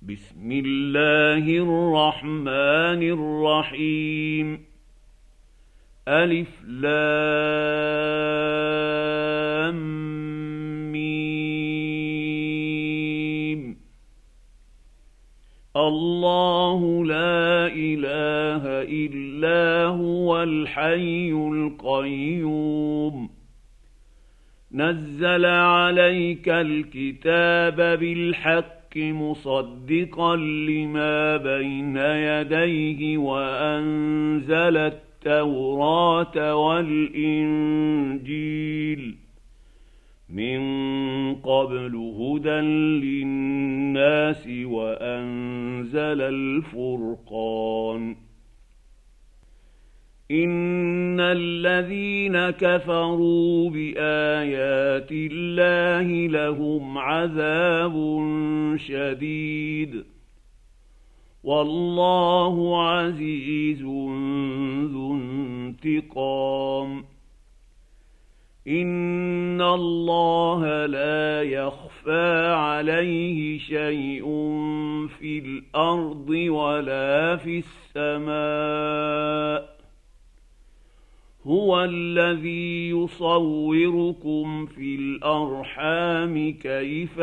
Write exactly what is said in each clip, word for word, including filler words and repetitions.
بسم الله الرحمن الرحيم. ألف لام ميم. الله لا إله إلا هو الحي القيوم. نزل عليك الكتاب بالحق مصدقا لما بين يديه وأنزل التوراة والإنجيل من قبل هدى للناس وأنزل الفرقان. إن الذين كفروا بآيات الله لهم عذاب شديد والله عزيز ذو انتقام. إن الله لا يخفى عليه شيء في الأرض ولا في السماء. هو الذي يصوركم في الأرحام كيف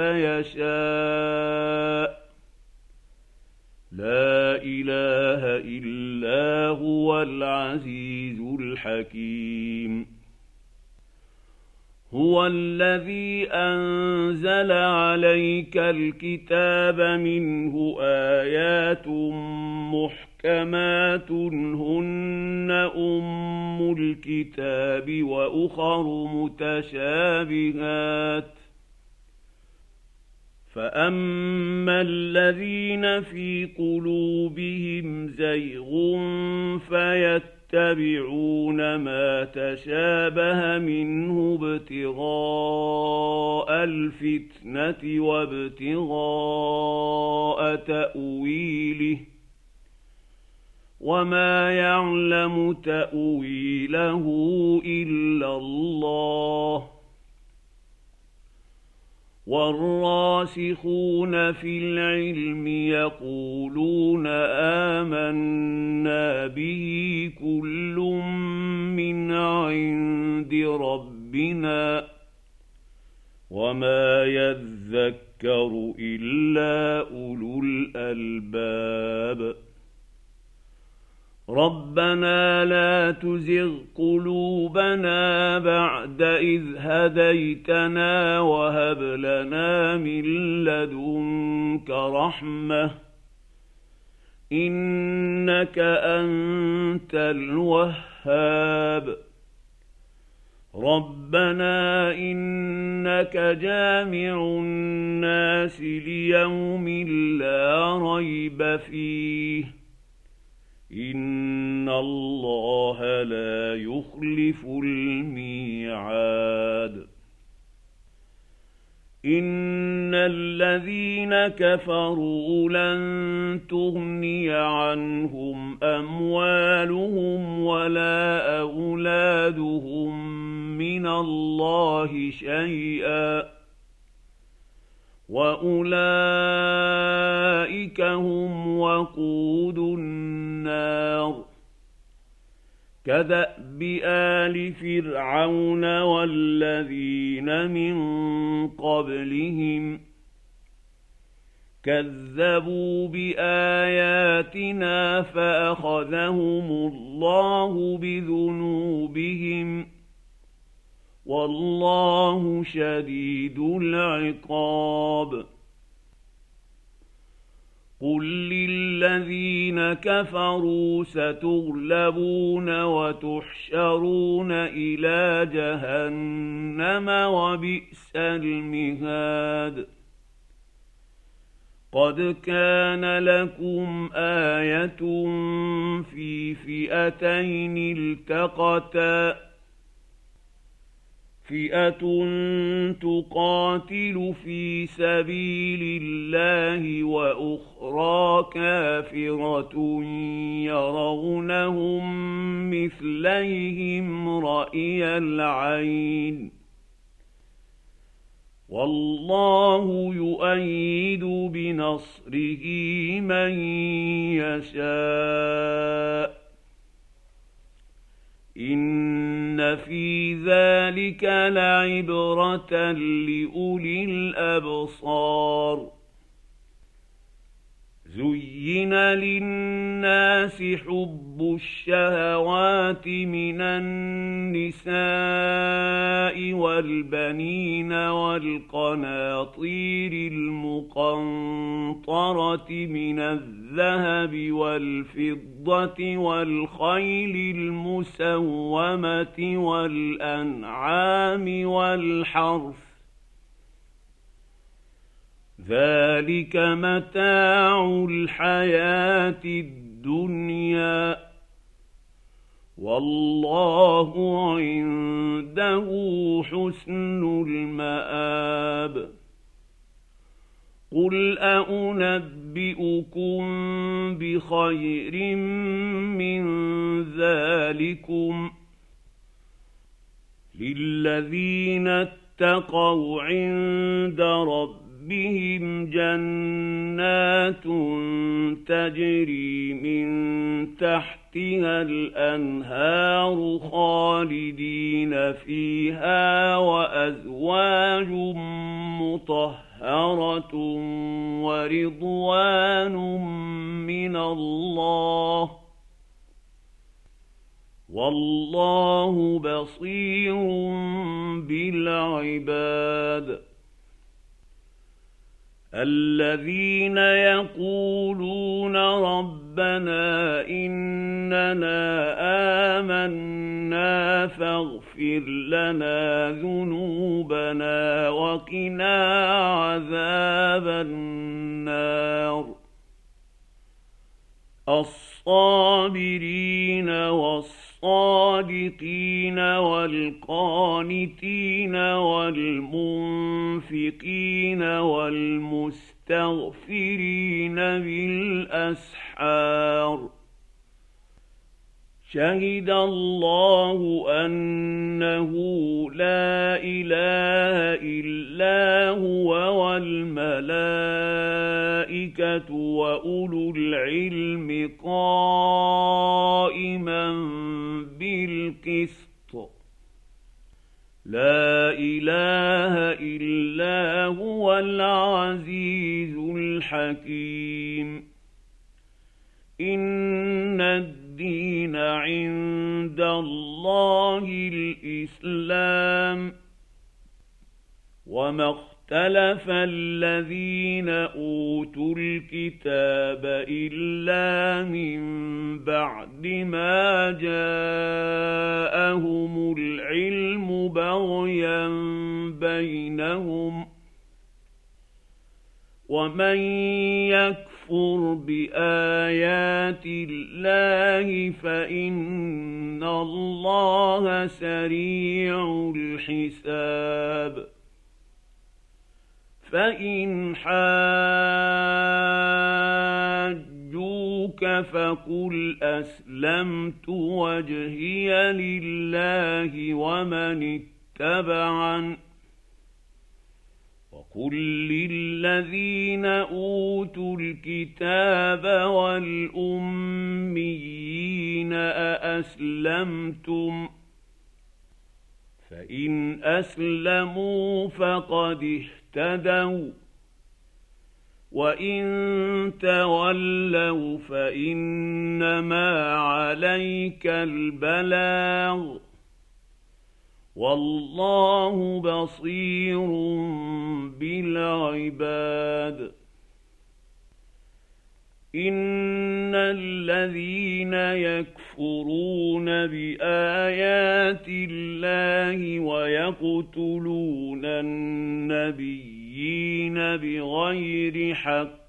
يشاء. لا إله إلا هو العزيز الحكيم. هو الذي أنزل عليك الكتاب منه آيات محكمات هن أم الكتاب وأخر متشابهات. فأما الذين في قلوبهم زيغ فيتبعون ما تشابه منه ابتغاء الفتنة وابتغاء تأويله وما يعلم تأويله إلا الله. والراسخون في العلم يقولون آمنا به كل من عند ربنا وما يذكر إلا أولو الألباب. ربنا لا تزغ قلوبنا بعد إذ هديتنا وهب لنا من لدنك رحمة إنك أنت الوهاب. ربنا إنك جامع الناس ليوم لا ريب فيه إن الله لا يخلف الميعاد. إن الذين كفروا لن تغني عنهم أموالهم ولا أولادهم من الله شيئا وأولئك هم وقود النار. كدأب آل فرعون والذين من قبلهم كذبوا بآياتنا فأخذهم الله بذنوبهم والله شديد العقاب. قل للذين كفروا ستغلبون وتحشرون إلى جهنم وبئس المهاد. قد كان لكم آية في فئتين التقتا فئة تقاتل في سبيل الله وأخرى كافرة يرونهم مثليهم رأي العين والله يؤيد بنصره من يشاء إن في ذلك لعبرة لأولي الأبصار زين للناس حب الشهوات من النساء والبنين والقناطير المقنطرة من الذهب والفضة والخيل المسومة والأنعام والحرث ذلك متاع الحياة الدنيا والله عنده حسن المآب قل أنبئكم بخير من ذلكم للذين اتقوا عند ربهم بهم جنات تجري من تحتها الأنهار خالدين فيها وأزواج مطهرة ورضوان من الله والله بصير بالعباد الذين يقولون ربنا إننا آمنا فاغفر لنا ذنوبنا وقنا عذاب النار الصابرين والصادقين والقانتين والمنفقين والمستغفرين بالأسحار شهد الله أنه لا إله إلا هو والملائكة وأولو العلم قائما بالقسط لا إله إلا هو العزيز الحكيم إن الدين عند الله الإسلام وما اختلف الذين أوتوا الكتاب إلا من بعد ما جاءهم العلم بغيا بينهم ومن يكفر بآيات الله فإن الله سريع الحساب فإن حاجوك فقل أسلمت وجهي لله ومن اتبعني وقل للذين أوتوا الكتاب والأميين أأسلمتم فإن أسلموا فقد اهتدوا وإن تولوا فإنما عليك البلاغ والله بصير بالعباد إن الذين يكفرون بآيات الله ويقتلون النبيين بغير حق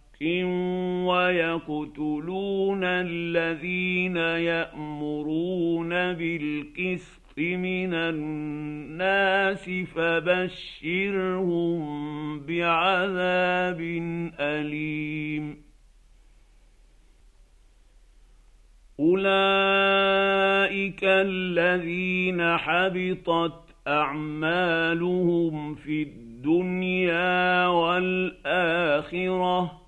ويقتلون الذين يأمرون بالقسط من الناس فبشرهم بعذاب أليم أولئك الذين حبطت أعمالهم في الدنيا الدنيا والآخرة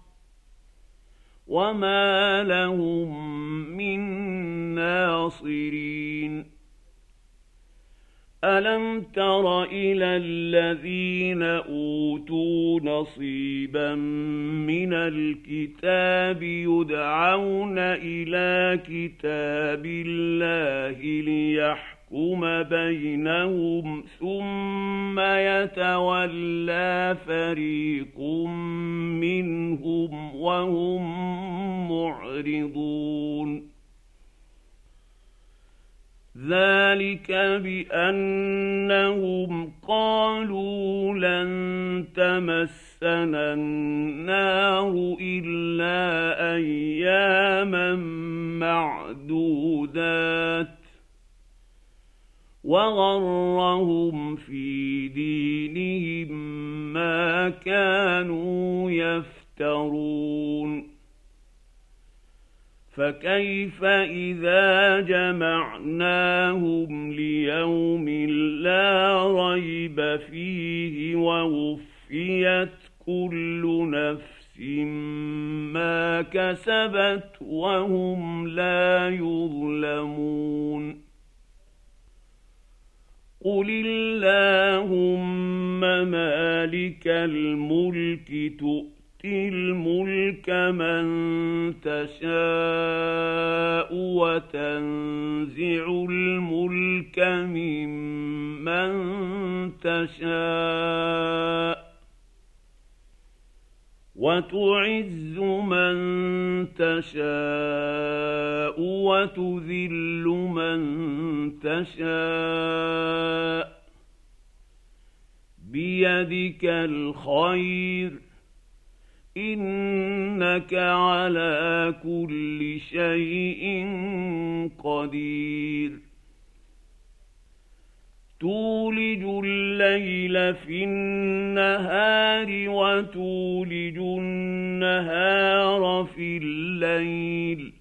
وما لهم من ناصرين. ألم تر إلى الذين أوتوا نصيبا من الكتاب يدعون إلى كتاب الله ليحكم بينهم ثم يتولى فريق منهم وهم معرضون. ذلك بأنهم قالوا لن تمسنا النار إلا أياما معدودات وغرهم في دينهم ما كانوا يفترون. فكيف إذا جمعناهم ليوم لا ريب فيه ووفيت كل نفس ما كسبت وهم لا يظلمون. قل اللهم مالك الملك تؤتي الملك من تشاء وتنزع الملك ممن تشاء وتعز من تشاء وتذل من تشاء بيدك الخير إنك على كل شيء قدير. تولج الليل في النهار وتولج النهار في الليل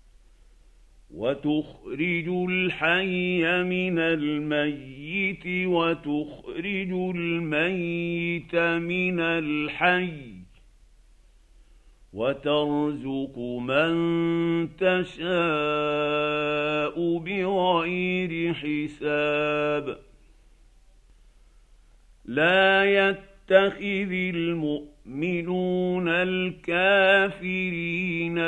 وتخرج الحي من الميت وتخرج الميت من الحي وترزق من تشاء بغير حساب. لا يتخذ المؤمنون الكافرين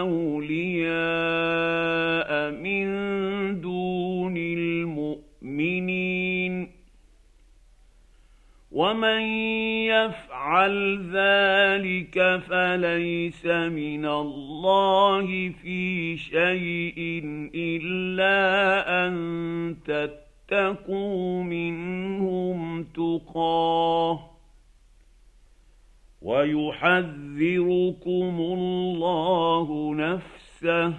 أولياء من دون المؤمنين ومن يفعل ذلك فليس من الله في شيء إلا أن تتقوا منهم تقاه ويحذركم الله نفسه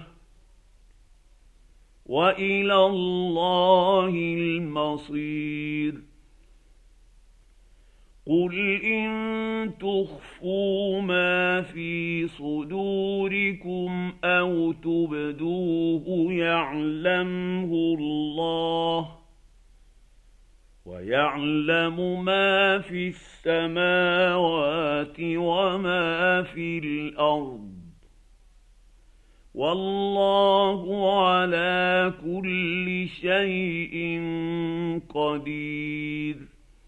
وإلى الله المصير. قل إن تخفوا ما في صدوركم أو تبدوه يعلمه الله ويعلم ما في السماوات وما في الأرض والله على كل شيء قدير.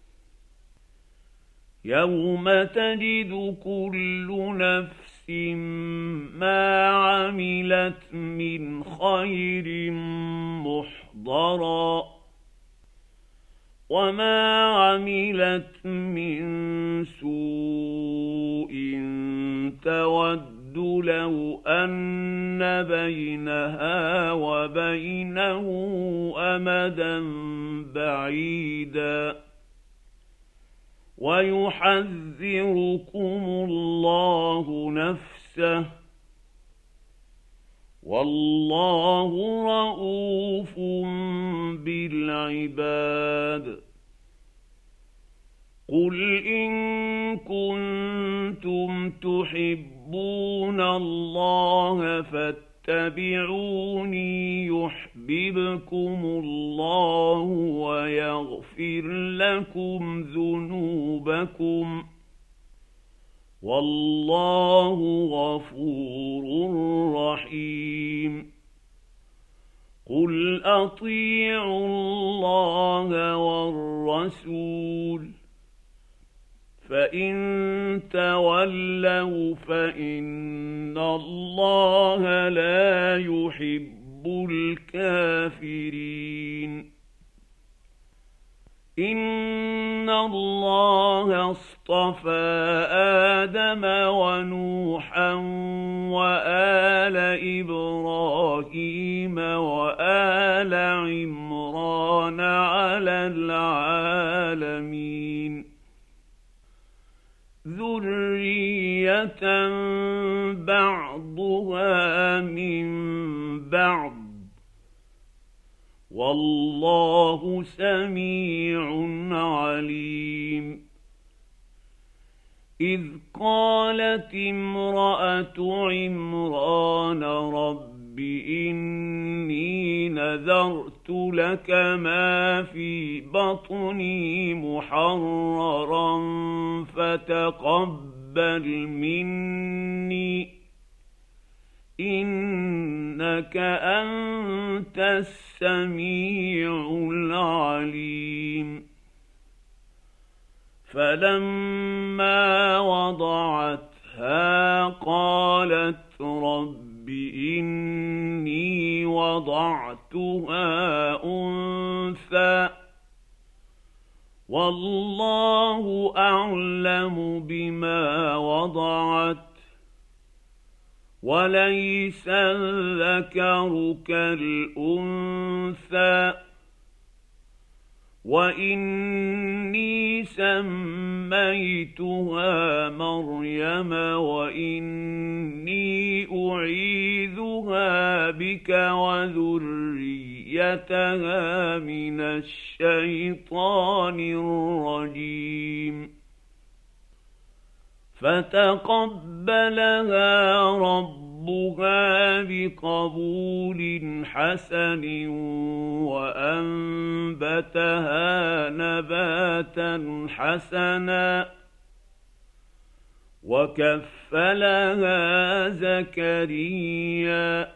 يوم تجد كل نفس ما عملت من خير محضرا وما عملت من سوء تود لو أن بينها وبينه أمدا بعيدا ويحذركم الله نفسه والله رءوف بالعباد. قل إن كنتم تحبون الله فاتبعوني فاتبعوني يحببكم الله ويغفر لكم ذنوبكم والله غفور رحيم قل أطيعوا الله والرسول فإن تولوا فإن الله لا يحب الكافرين إن الله اصطفى آدم ونوحا وآل إبراهيم وآل عمران على العالمين ذرية بعضها من بعض والله سميع عليم إذ قالت امرأة عمران رب إني نذرت لك ما في بطني محررا فتقبل مني إنك أنت السميع العليم فلما وضعتها قالت رب إني وضعتها أنثى والله أعلم بما وضعت وليس الذكر كالأنثى وإني سميتها مريم وإني أعيذها بك وذريتها من الشيطان الرجيم فتقبلها ربها بقبول حسن وأنبتها نباتا حسنا وكفلها زكريا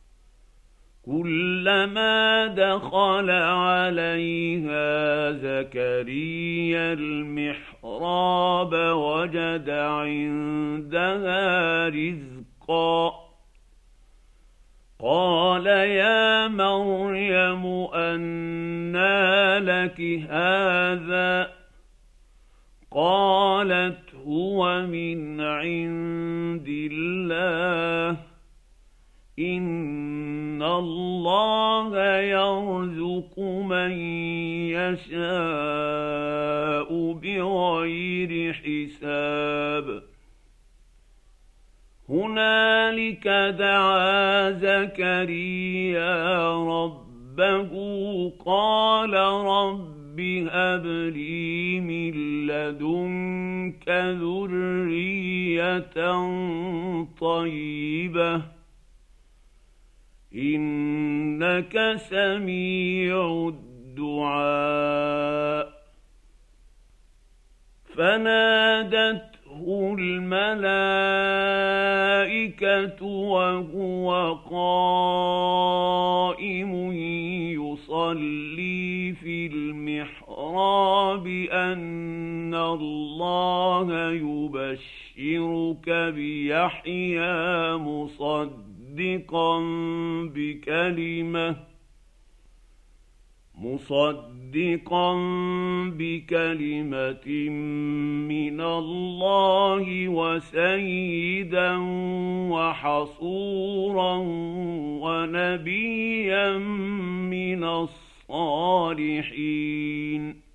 كلما دخل عليها زكريا المحراب وجد عندها رزقا قال يا مريم أنى لك هذا قالت هو من عند الله إن الله يرزق من يشاء بغير حساب هنالك دعا زكريا ربه قال رب هب لي من لدنك ذرية طيبة إنك سميع الدعاء فنادته الملائكة وهو قائم يصلي في المحراب أن الله يبشرك بيحيى مصدقا مصدقا بكلمة مصدقا بكلمة من الله وسيدا وحصورا ونبيا من الصالحين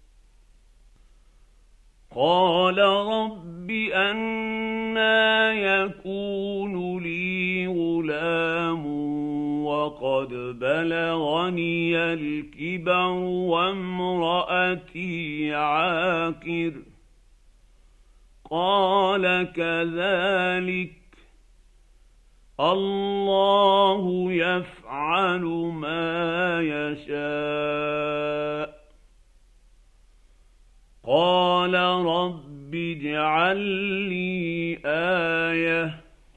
قال رب أنى يكون لي غلام وقد بلغني الكبر وامرأتي عاقر قال كذلك الله يفعل ما يشاء. قال رب اجعل لي آية.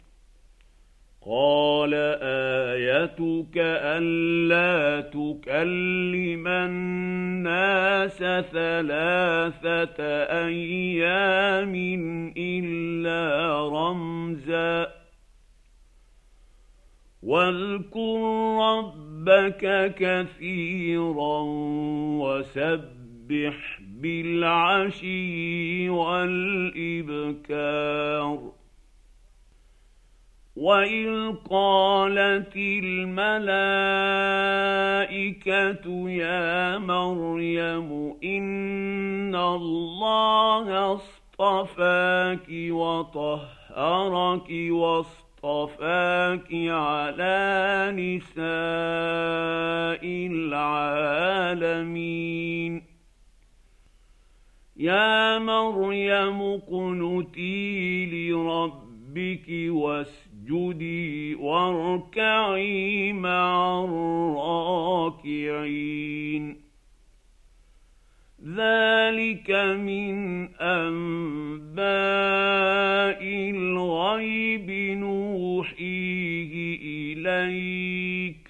قال آيتك ألا تكلم الناس ثلاثة أيام إلا رمزا واذكر ربك كثيرا وسبح بالعشي والإبكار. وإذ قالت الملائكة يا مريم إن الله اصطفاك وطهرك واصطفاك على نساء العالمين. يا مريم اقنتي لربك واسجدي واركعي مع الراكعين. ذلك من أنباء الغيب نوحيه إليك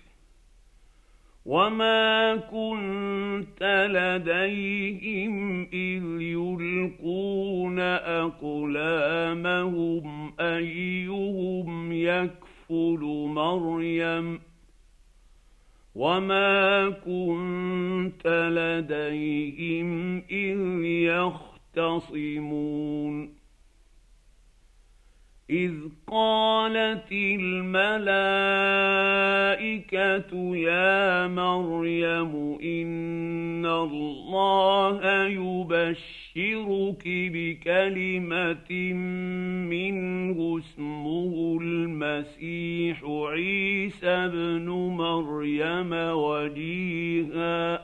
وما كنت لديهم إذ يلقون أقلامهم أيهم يكفل مريم وما كنت لديهم إذ يختصمون. إذ قالت الملائكة يا مريم إن الله يبشرك بكلمة منه اسمه المسيح عيسى ابن مريم وجيها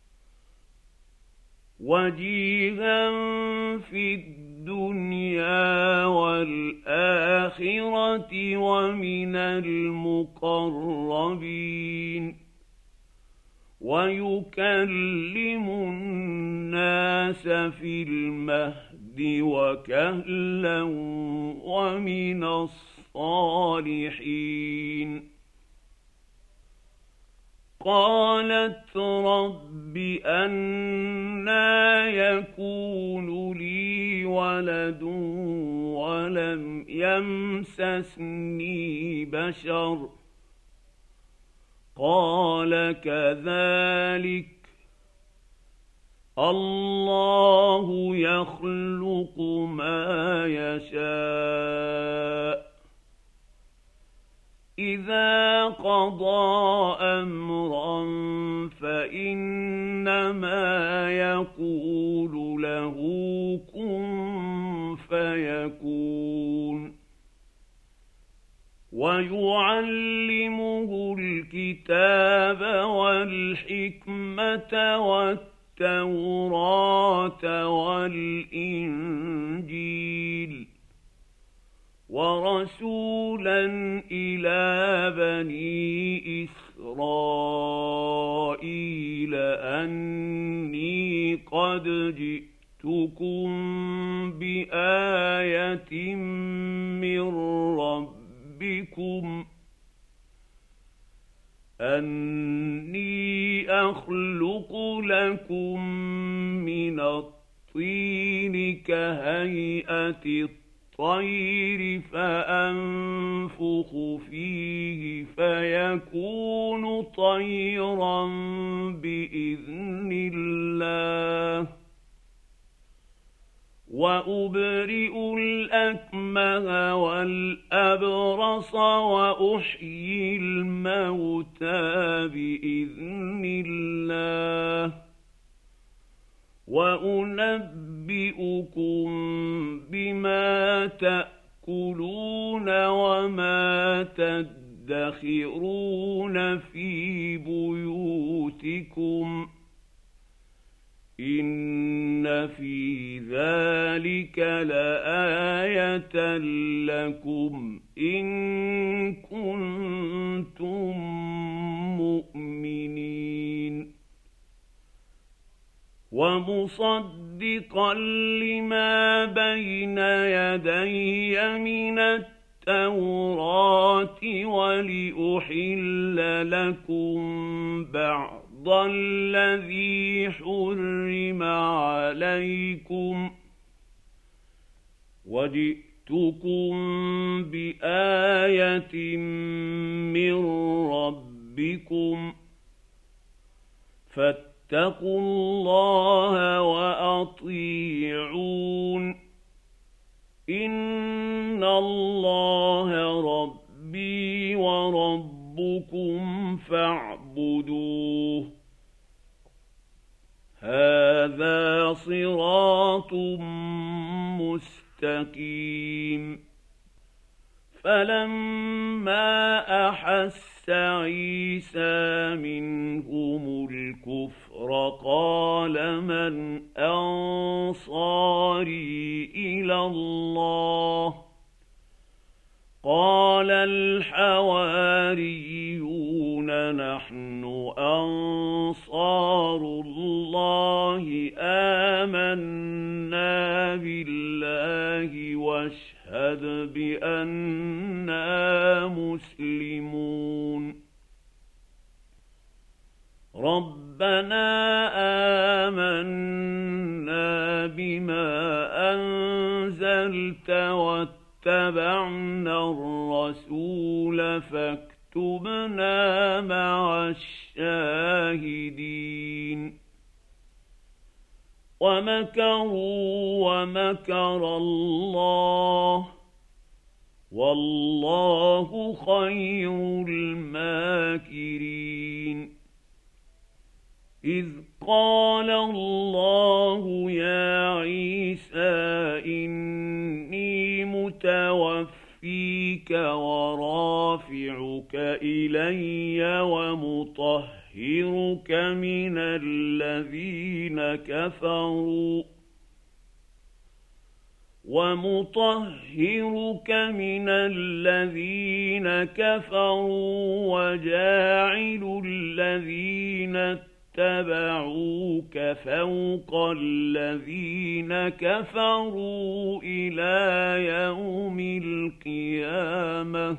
وجيها في الدنيا والآخرة ومن المقربين ويكلم الناس في المهد وكهلا ومن الصالحين. قالت رب أنى يكون لي ولد ولم يمسسني بشر قال كذلك الله يخلق ما يشاء إذا قضى أمرا فإنما يقول له كن فيكون. ويعلمه الكتاب والحكمة والتوراة والإنجيل ورسولا إلى بني إسرائيل أني قد جئتكم بآية من ربكم أني أخلق لكم من الطين كهيئة الطير فأنفخ فيه فيكون طيرا بإذن الله وأبرئ الأكمه والأبرص وأحيي الموتى بإذن الله وأنبئكم بما تأكلون وما تدخرون في بيوتكم إن في ذلك لآية لكم إن كنتم ومصدقا لما بين يدي من التوراة ولأحل لكم بعض الذي حرم عليكم وجئتكم بآية من ربكم فاتقوا الله وأطيعون إن الله ربي وربكم فاعبدوه هذا صراط مستقيم فلما أحس عيسى منهم الكفر قال من أنصاري إلى الله قال الحواريون نحن أنصار الله آمنا بالله واشهد بأننا مسلمون ربنا آمنا بما أنزلت واتبعنا الرسول فاكتبنا مع الشاهدين ومكروا ومكر الله والله خير الماكرين إذ قال الله يا عيسى إني متوفيك ورافعك إلي ومطهرك من الذين كفروا ومطهرك من الذين كفروا وجاعل الذين اتبعوك فوق الذين كفروا إلى يوم القيامة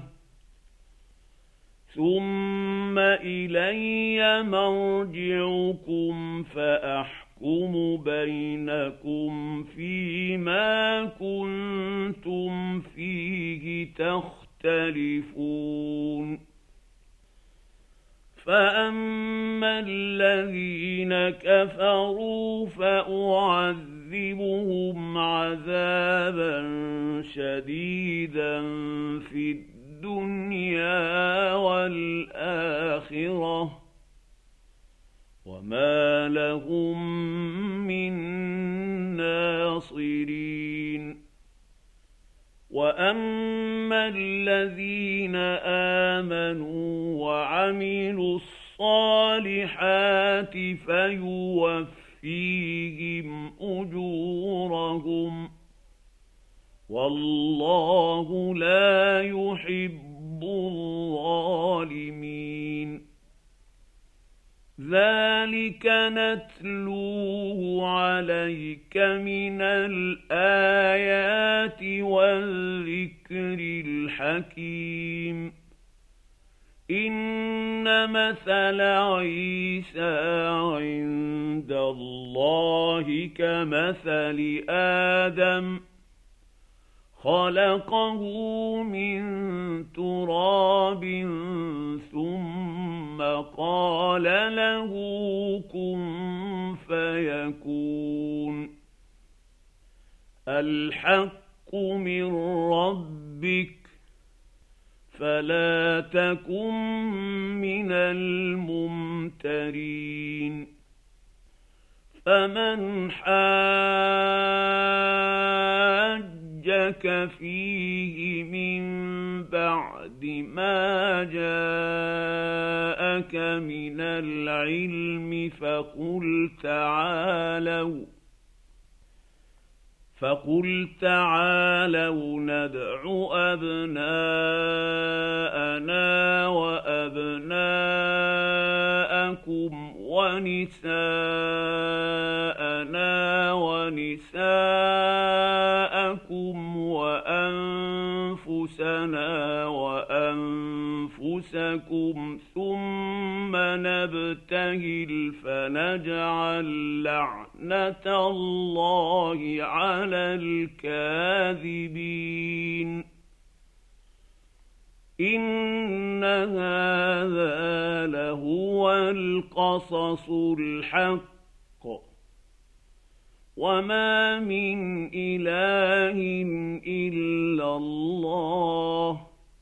ثم إلي مرجعكم فأحكم بينكم فيما كنتم فيه تختلفون فأما الذين كفروا فأعذبهم عذابا شديدا في الدنيا والآخرة وما لهم من ناصرين وأما الذين آمنوا وعملوا الصالحات فيوفيهم أجورهم والله لا يحب الظالمين ذلك نتلوه عليك من الآيات والذكر الحكيم إن مثل عيسى عند الله كمثل آدم خلقه من تراب ثم قال له كن فيكون الحق من ربك فلا تكن من الممترين فمن حاجك فيه من بعد ما جاءك من العلم فقل تعالوا فقل تعالوا ندع أبناءنا وأبناءكم ونساءنا وأنفسكم ثم نبتهل فنجعل لعنة الله على الكاذبين إن هذا لهو القصص الحق وما من إله إلا الله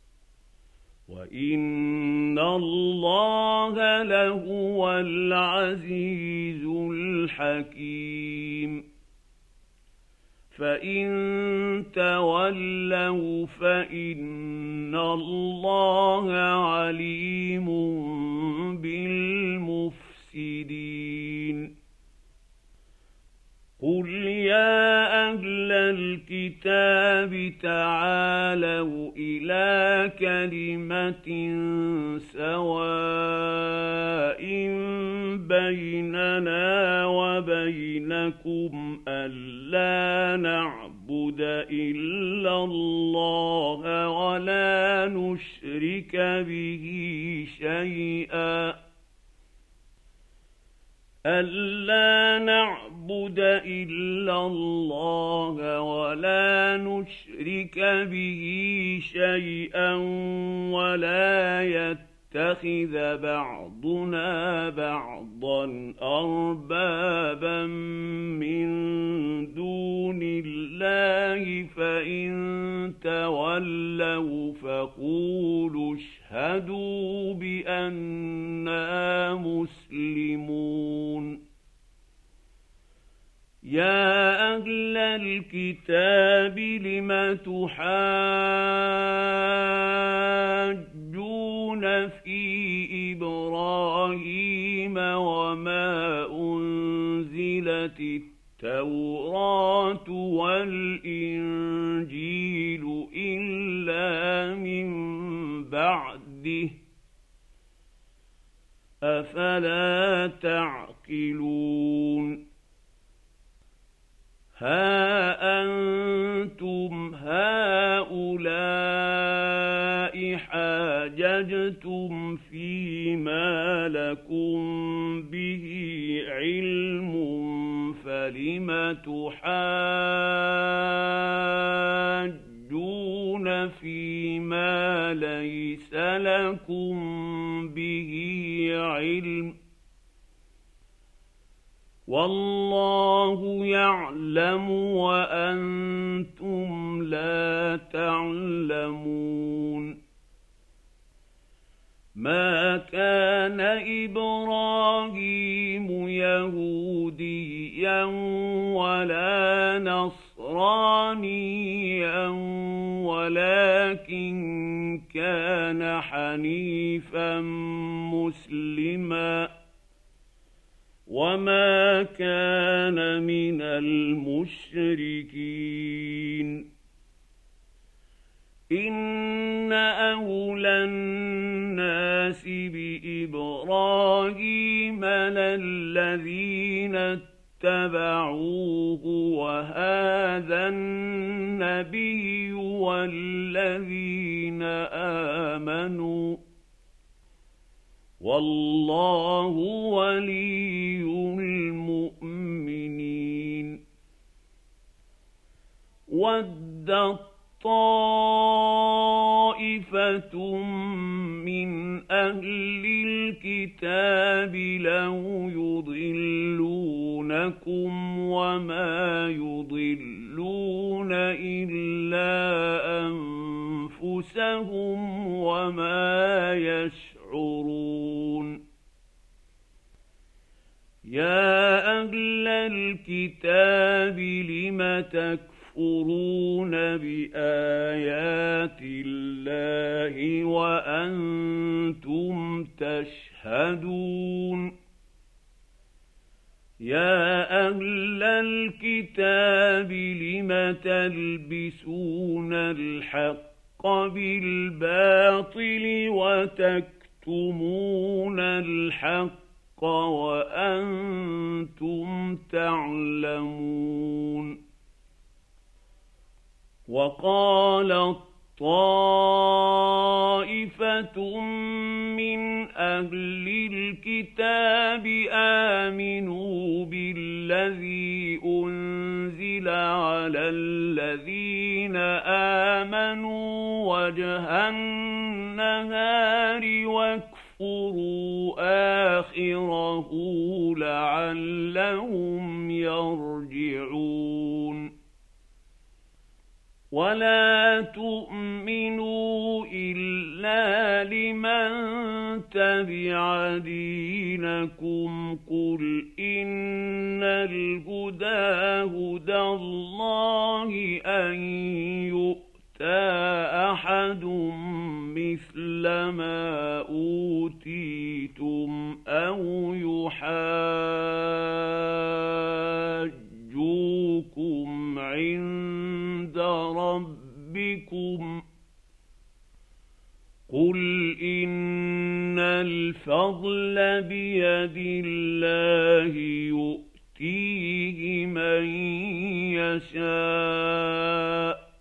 وإن الله لهو العزيز الحكيم فإن تولوا فإن الله عليم بالمفسدين قل يا أهل الكتاب تعالوا إلى كلمة سواء بيننا وبينكم ألا نعبد إلا الله ولا نشرك به شيئا ألا نعبد إلا الله ولا نشرك به شيئا ولا يتخذ بعضنا بعضا أربابا من دون الله فإن تولوا فقولوا اشهدوا بأننا مسلمون يا أهل الكتاب لم تحاجون في إبراهيم وما أنزلت التوراة والإنجيل إلا من بعده أفلا تعقلون ها أنتم هؤلاء حاججتم فيما لكم به علم فلم تحاجون فيما ليس لكم به علم والله يعلم وأنتم لا تعلمون ما كان إبراهيم يهوديا ولا نصرانيا ولكن كان حنيفا مسلما وما كان من المشركين إن أولى الناس بإبراهيم للذين اتبعوه وهذا النبي والذين آمنوا والله ولي المؤمنين ودت طائفة من أهل الكتاب لو يضلونكم وما يضلون إلا أنفسهم وما يشعرون يا أهل الكتاب لم تكفرون بآيات الله وأنتم تشهدون يا أهل الكتاب لم تلبسون الحق بالباطل وتكتمون الحق وأنتم تعلمون وقالت طائفة من أهل الكتاب آمنوا بالذي أنزل على الذين آمنوا وجه النهار واكفروا آخره لعلهم يرجعون ولا تؤمنوا إلا لمن تبع دينكم قل إن الهدى هدى الله أن يؤتى أحد مثل ما أوتيتم أو يحاجوكم عند ربكم قل إن الفضل بيد الله يؤتيه من يشاء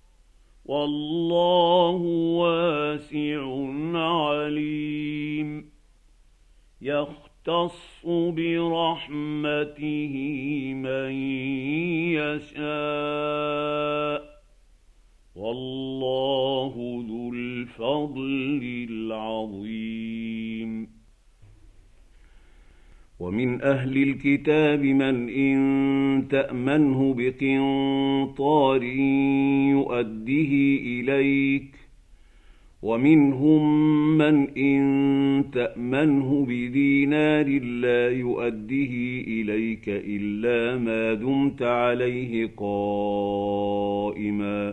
والله واسع عليم يختص برحمته من يشاء والله ذو الفضل العظيم ومن أهل الكتاب من إن تأمنه بقنطار يؤده إليك ومنهم من إن تأمنه بدينار لا يؤده إليك إلا ما دمت عليه قائما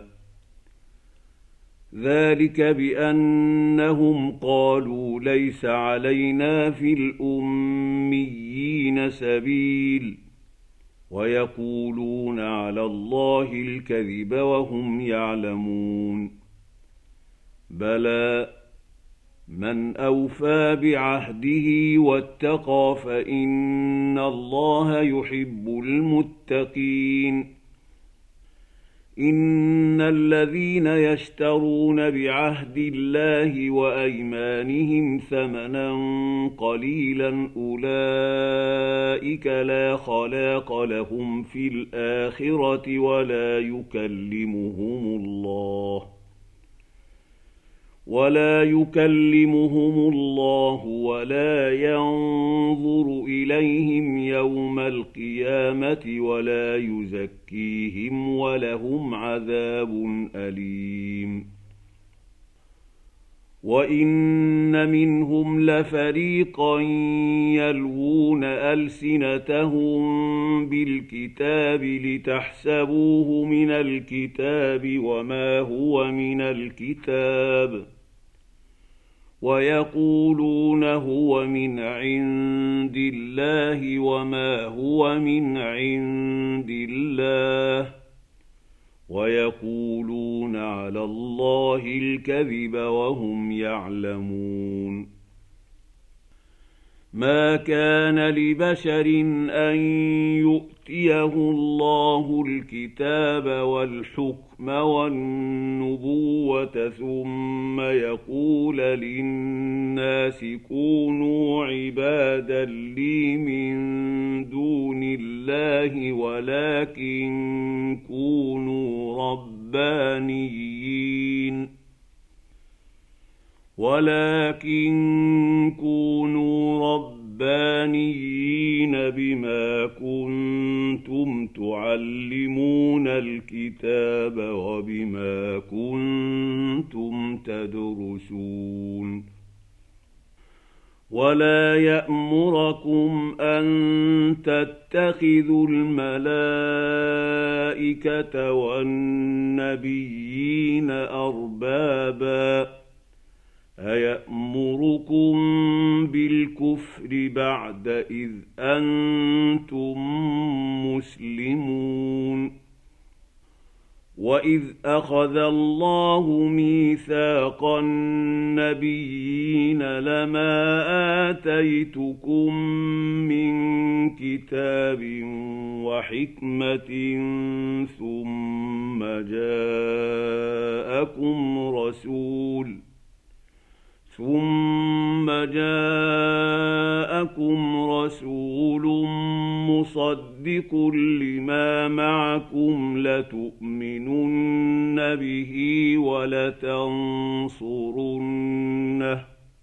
ذلك بأنهم قالوا ليس علينا في الأميين سبيل ويقولون على الله الكذب وهم يعلمون بلى من أوفى بعهده واتقى فإن الله يحب المتقين إن الذين يشترون بعهد الله وأيمانهم ثمنا قليلا أولئك لا خلاق لهم في الآخرة ولا يكلمهم الله ولا يكلمهم الله ولا ينظر إليهم يوم القيامة ولا يزكيهم ولهم عذاب أليم وإن منهم لفريقا يلوون ألسنتهم بالكتاب لتحسبوه من الكتاب وما هو من الكتاب ويقولون هو من عند الله وما هو من عند الله ويقولون على الله الكذب وهم يعلمون ما كان لبشر أن يؤتيه الله الكتاب والحكم والنبوة ثم يقول للناس كونوا عبادا لي من دون الله ولكن كونوا ربانيين ولكن كونوا ربانيين بما كنتم تعلمون الكتاب وبما كنتم تدرسون ولا يأمركم أن تتخذوا الملائكة والنبيين أربابا أيأمركم بالكفر بعد إذ أنتم مسلمون وإذ أخذ الله ميثاق النبيين لما آتيتكم من كتاب وحكمة ثم جاءكم رسول ثم جاءكم رسول مصدق لما معكم لتؤمنن به ولتنصرنه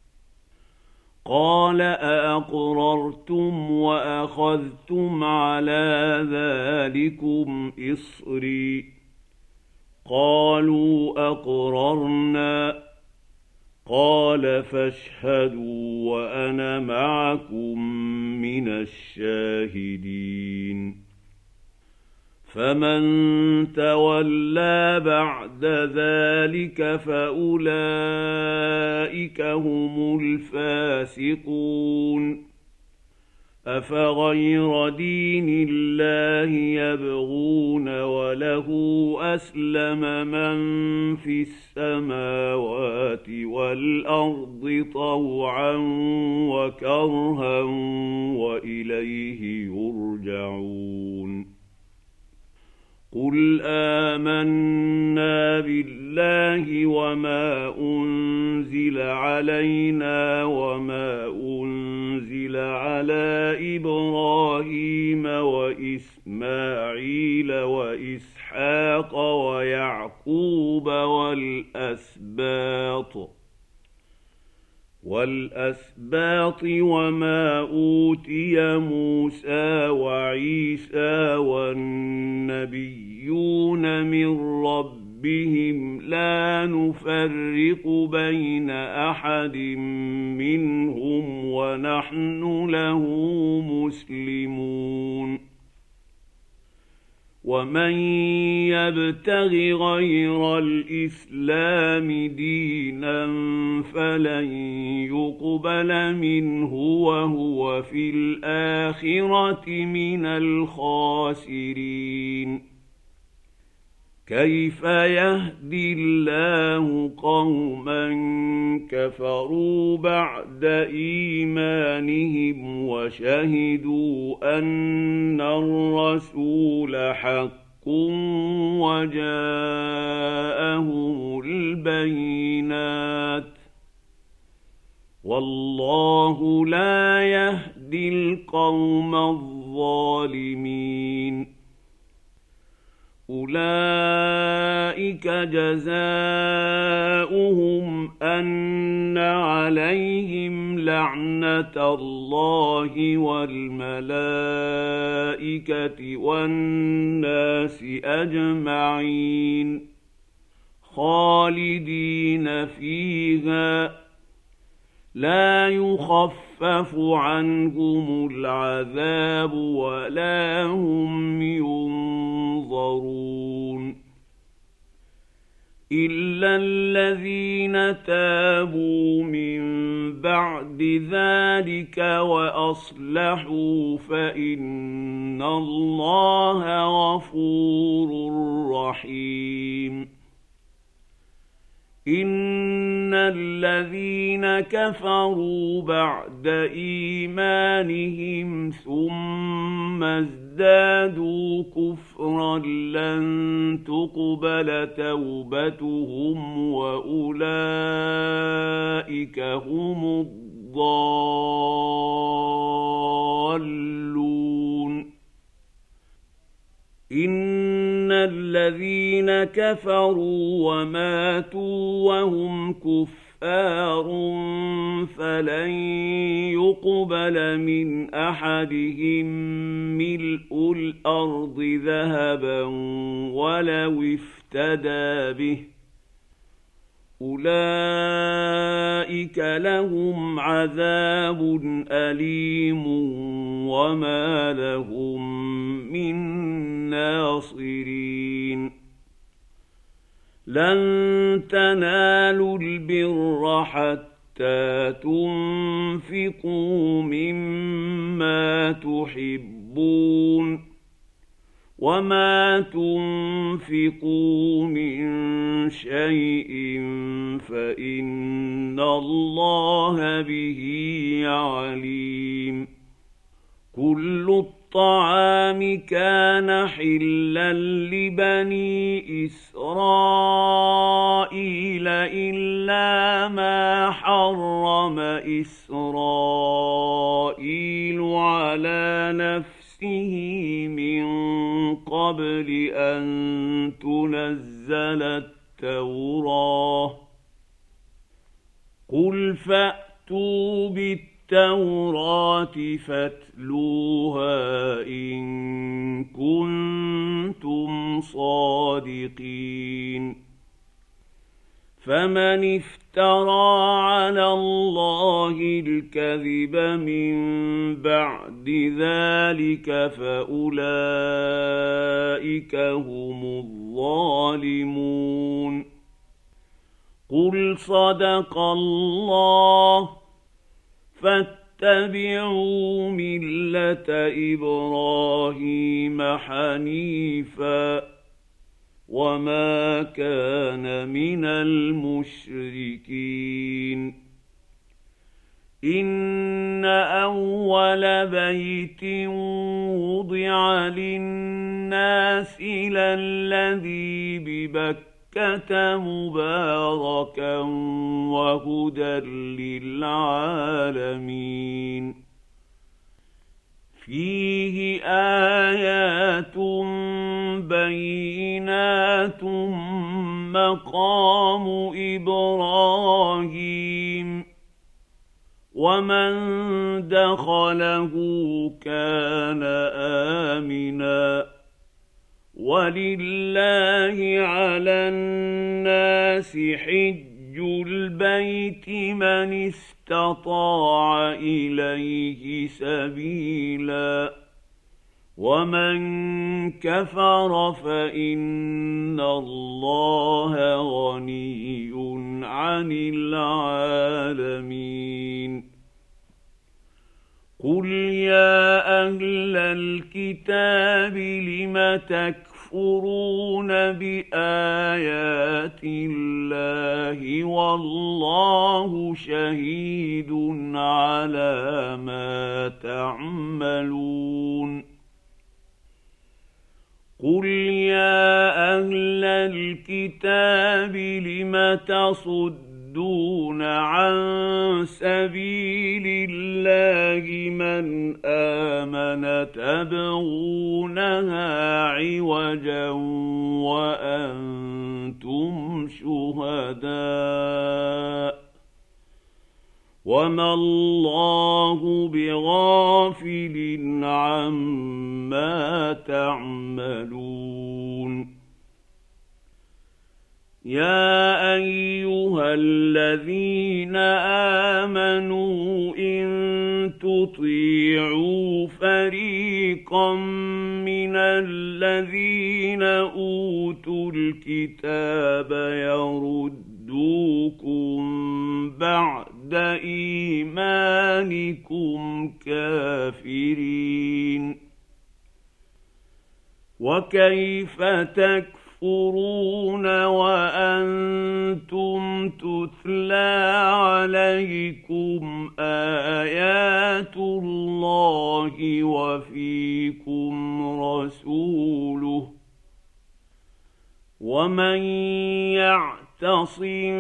قال أأقررتم وأخذتم على ذلكم إصري قالوا أقررنا قال فاشهدوا وأنا معكم من الشاهدين فمن تولى بعد ذلك فأولئك هم الفاسقون أفغير دين الله يبغون وله أسلم من في السماوات والأرض طوعا وكرها وإليه يرجعون قل آمنا بالله وما أنزل علينا وما أنزل على إبراهيم وإسماعيل وإسحاق ويعقوب والأسباط والأسباط وما أوتي موسى وعيسى والنبيون من ربهم لا نفرق بين أحد منهم ونحن له مسلمون ومن يبتغ غير الإسلام دينا فلن يقبل منه وهو في الآخرة من الخاسرين كيف يهدي الله قوما كفروا بعد إيمانهم وشهدوا أن الرسول حق وجاءهم البينات والله لا يهدي القوم الظالمين أولئك جزاؤهم أن عليهم لعنة الله والملائكة والناس أجمعين خالدين فيها لا يخفف عنهم العذاب ولا هم ينظرون إلا الذين تابوا من بعد ذلك وأصلحوا فإن الله غفور رحيم إن الذين كفروا بعد إيمانهم ثم ازدادوا كفرا لن تقبل توبتهم وأولئك هم الضالون إن الذين كفروا وماتوا وهم كفار فلن يقبل من أحدهم ملء الأرض ذهبا ولو افتدى به أولئك لهم عذاب أليم وما لهم من ناصرين لن تنالوا البر حتى تنفقوا مما تحبون وما تنفقوا من شيء فإن الله به عليم. كل الطعام كان حلا لبني إسرائيل إلا ما حرم إسرائيل على نفسه من قبل أن تنزل التوراة. قل فأتوا بالتوراة فاتلوها إن كنتم صادقين. فمن افترى على الله الكذب من بعد ذلك فأولئك هم الظالمون. قل صدق الله فاتبعوا ملة إبراهيم حنيفا وما كان من المشركين. إن أول بيت وضع للناس للذي ببكة مباركا وهدى للعالمين. فيه آيات بينات مقام إبراهيم ومن دخله كان آمنا. ولله على الناس حج البيت من استطاع إليه سبيلا ومن كفر فإن الله غني عن العالمين. قل يا أهل الكتاب لم تكفرون بآيات الله والله شهيد على ما تعملون. قل يا أهل الكتاب لم تصدون عن سبيل الله من آمن تبغونها عوجا وأنتم شهداء وما الله بغافل عما تعملون. يا أيها الذين آمنوا إن تطيعوا فريقا من الذين أوتوا الكتاب يردوكم بعد إيمانكم كافرين. وكيف تكفرون وأنتم تتلى عليكم آيات الله وفيكم رسوله ومن يعتصم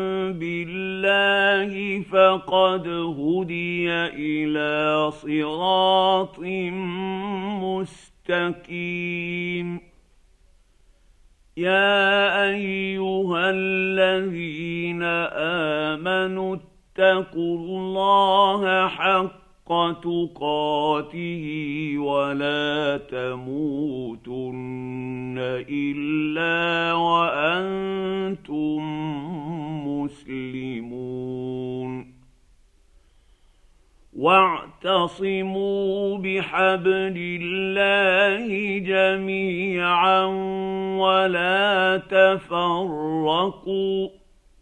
بالله فقد هدي إلى صراط مستقيم. يا أيها الذين آمنوا اتقوا الله حق تقاته ولا تموتن إلا وأنتم مسلمون. واعتصموا بحبل الله جميعا ولا تفرقوا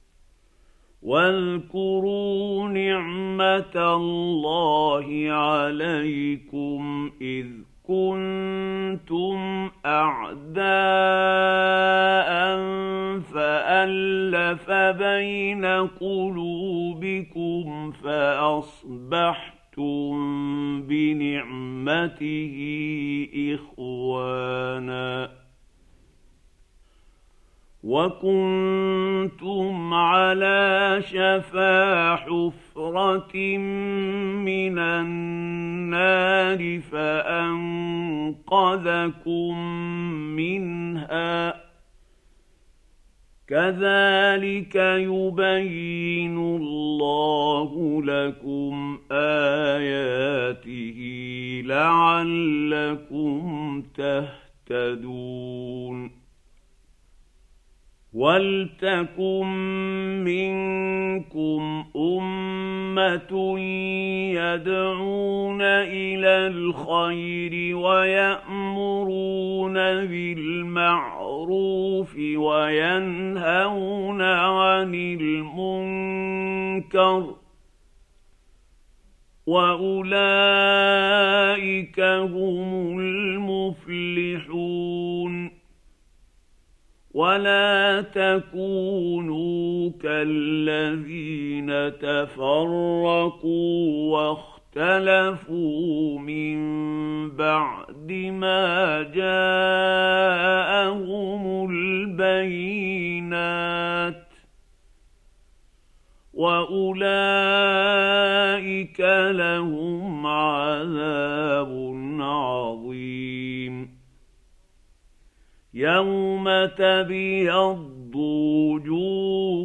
واذكروا نعمة الله عليكم إذ كنتم أعداء فألف بين قلوبكم فأصبحتم بنعمته إخوانا وكنتم على شفا حفرة من النار فأنقذكم منها كذلك يبين الله لكم آياته لعلكم تهتدون وَلْتَكُن مِّنكُمْ أُمَّةٌ يَدْعُونَ إِلَى الْخَيْرِ وَيَأْمُرُونَ بِالْمَعْرُوفِ وَيَنْهَوْنَ عَنِ الْمُنكَرِ وَأُولَئِكَ هُمُ الْمُفْلِحُونَ ولا تكونوا كالذين تفرقوا واختلفوا من بعد ما جاءهم البينات وأولئك لهم عذاب عظيم يوم تبيض وجوه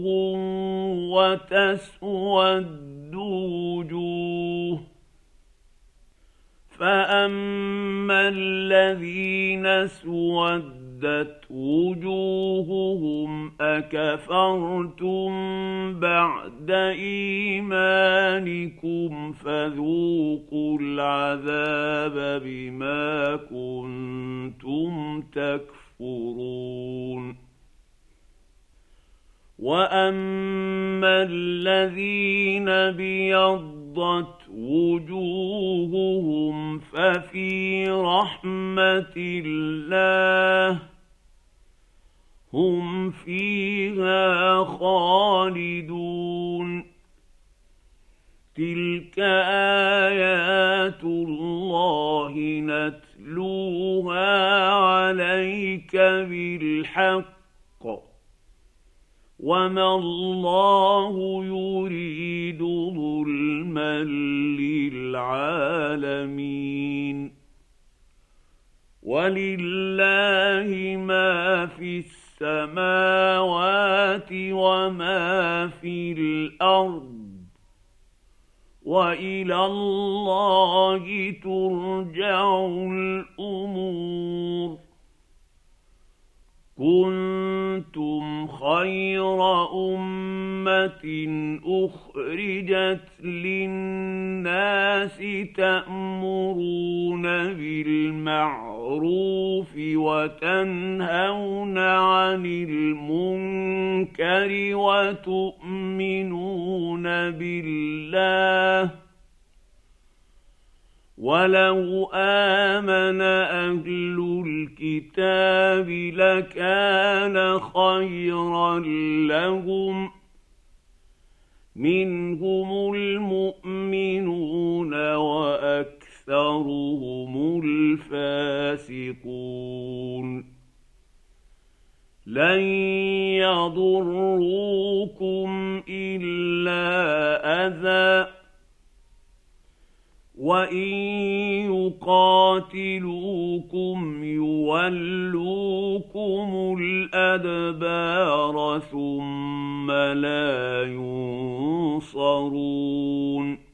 وتسود وجوه فأما الذين اسودت وجوههم أكفرتم بعد إيمانكم فذوقوا العذاب بما كنتم تكفرون وأما الذين ابيضت وجوههم ففي رحمة الله هم فيها خالدون تلك آيات الله نتلوها عليك بالحق وما الله يريد ظلما للعالمين ولله ما في السماوات وما في الأرض وإلى الله ترجع الأمور كنتم خير أمة أخرجت للناس تأمرون بالمعروف وتنهون عن المنكر وتؤمنون بالله ولو آمن أهل الكتاب لكان خيرا لهم منهم المؤمنون وأكثرهم الفاسقون لن يضروكم إلا أذى وإن يقاتلوكم يولوكم الأدبار ثم لا ينصرون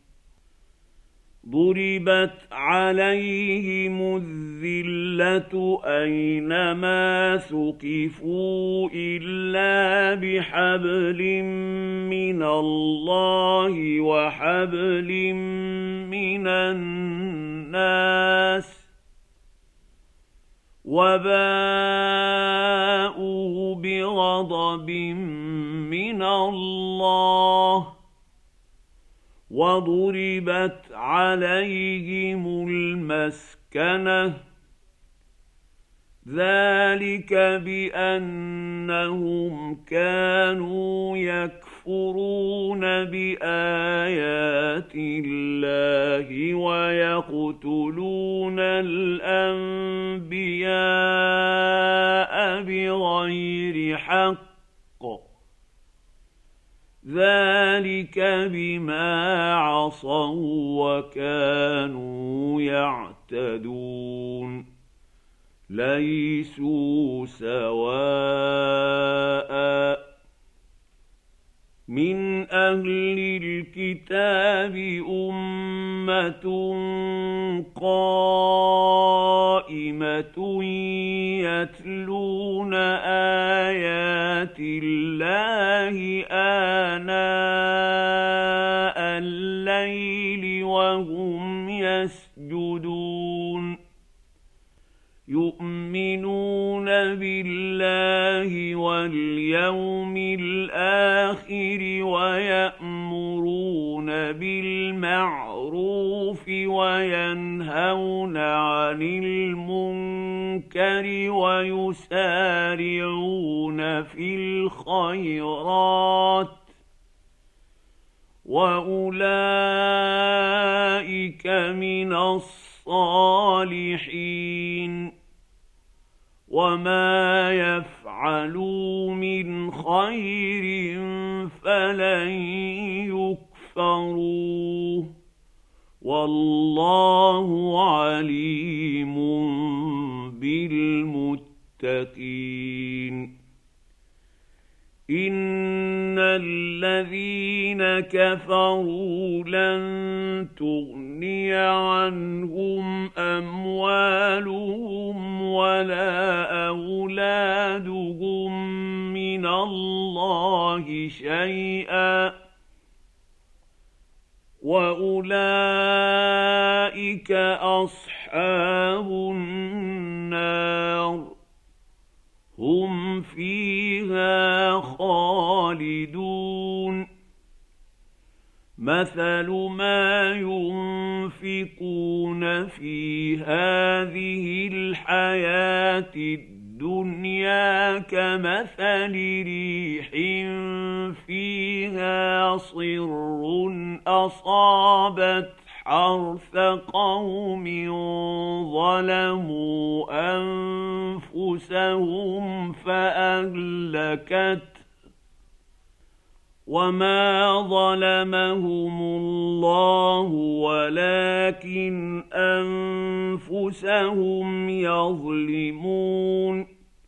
ضربت عليهم الذلة أينما ثقفوا إلا بحبل من الله وحبل من الناس وباءوا بغضب من الله وضربت عليهم المسكنة مسكنه ذلك بأنهم كانوا يكفرون بآيات الله ويقتلون الأنبياء بغير حق ذلك بما عصوا وكانوا يعتدون ليسوا سواء من أهل الكتاب أمة قائمة يتلون آيات الله آناء الليل وهم يسجدون يؤمنون بالله واليوم الآخر ويأمرون بالمعروف وينهون عن المنكر ويسارعون في الخيرات وأولئك من الصالحين وما يفعلوا من خير فلن يكفروه والله عليم بالمتقين إن الذين كفروا لن تغني عنهم أموالهم ولا أولادهم من الله شيئا وأولئك أصحاب النار هم فيها خالدون مثل ما ينفقون في هذه الحياة الدنيا كمثل ريح فيها صر أصابت حرث قوم ظلموا أنفسهم فأهلكت وما ظلمهم الله ولكن أنفسهم يظلمون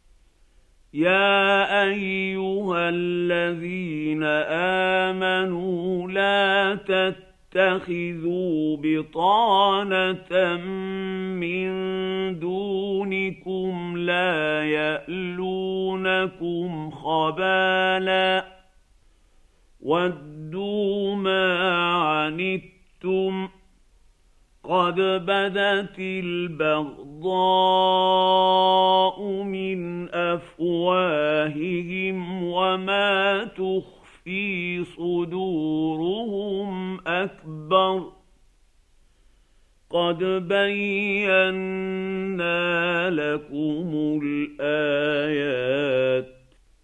يا أيها الذين آمنوا لا تتقوا اتخذوا بطانة من دونكم لا يألونكم خبالا ودوا ما عنتم قد بدت البغضاء من أفواههم وما تخفون في صدورهم أكبر قد بينا لكم الآيات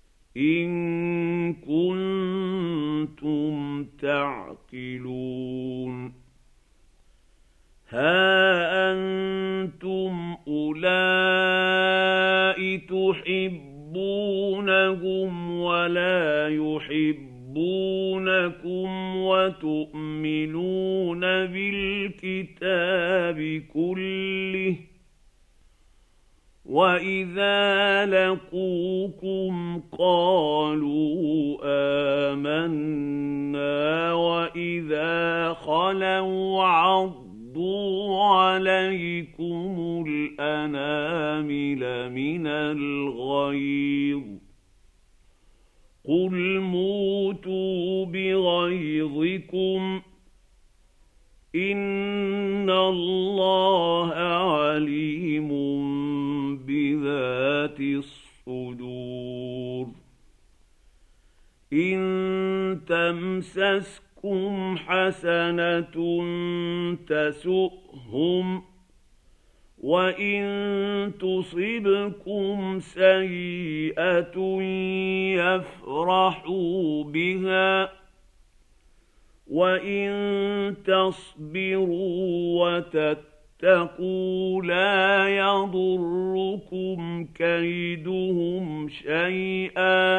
إن كنتم تعقلون ها أنتم أولئك تحبونهم ولا يحبونكم وتؤمنون بالكتاب كله وإذا لقوكم قالوا آمنا وإذا خلوا عضوا عليكم الأنامل من الغيظ قل موتوا بغيظكم إن الله عليم بذات الصدور إن تمسسكم حسنة تسؤهم وإن تصبكم سيئة يفرحوا بها وإن تصبروا وتتقوا لا يضركم كيدهم شيئا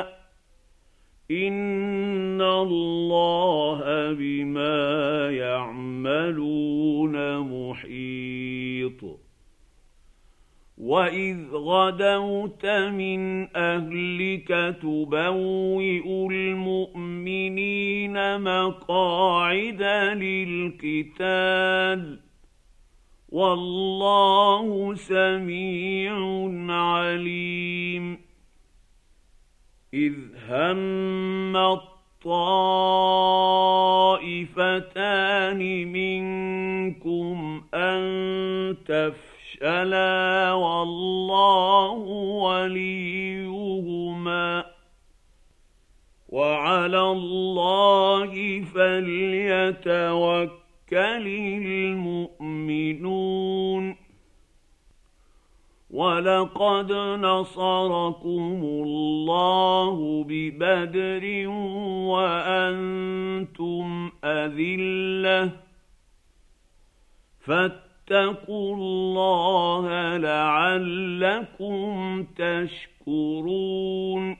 إن الله بما يعملون محيط. وإذ غدوت من أهلك تبوئ المؤمنين مقاعد للقتال والله سميع عليم. إذ هم الطائفتان منكم أن تفشلوا ألا والله وليهما وعلى الله فليتوكل المؤمنون. ولقد نصركم الله ببدر وأنتم أذلة فاتقوا الله لعلكم تشكرون.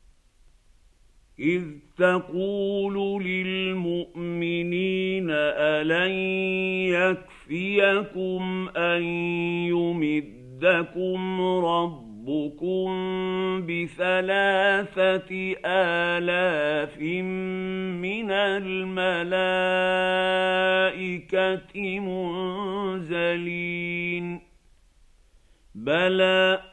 إذ تقول للمؤمنين ألن يكفيكم أن يمدكم ربكم بثلاثة آلاف من الملائكة منزلين بلى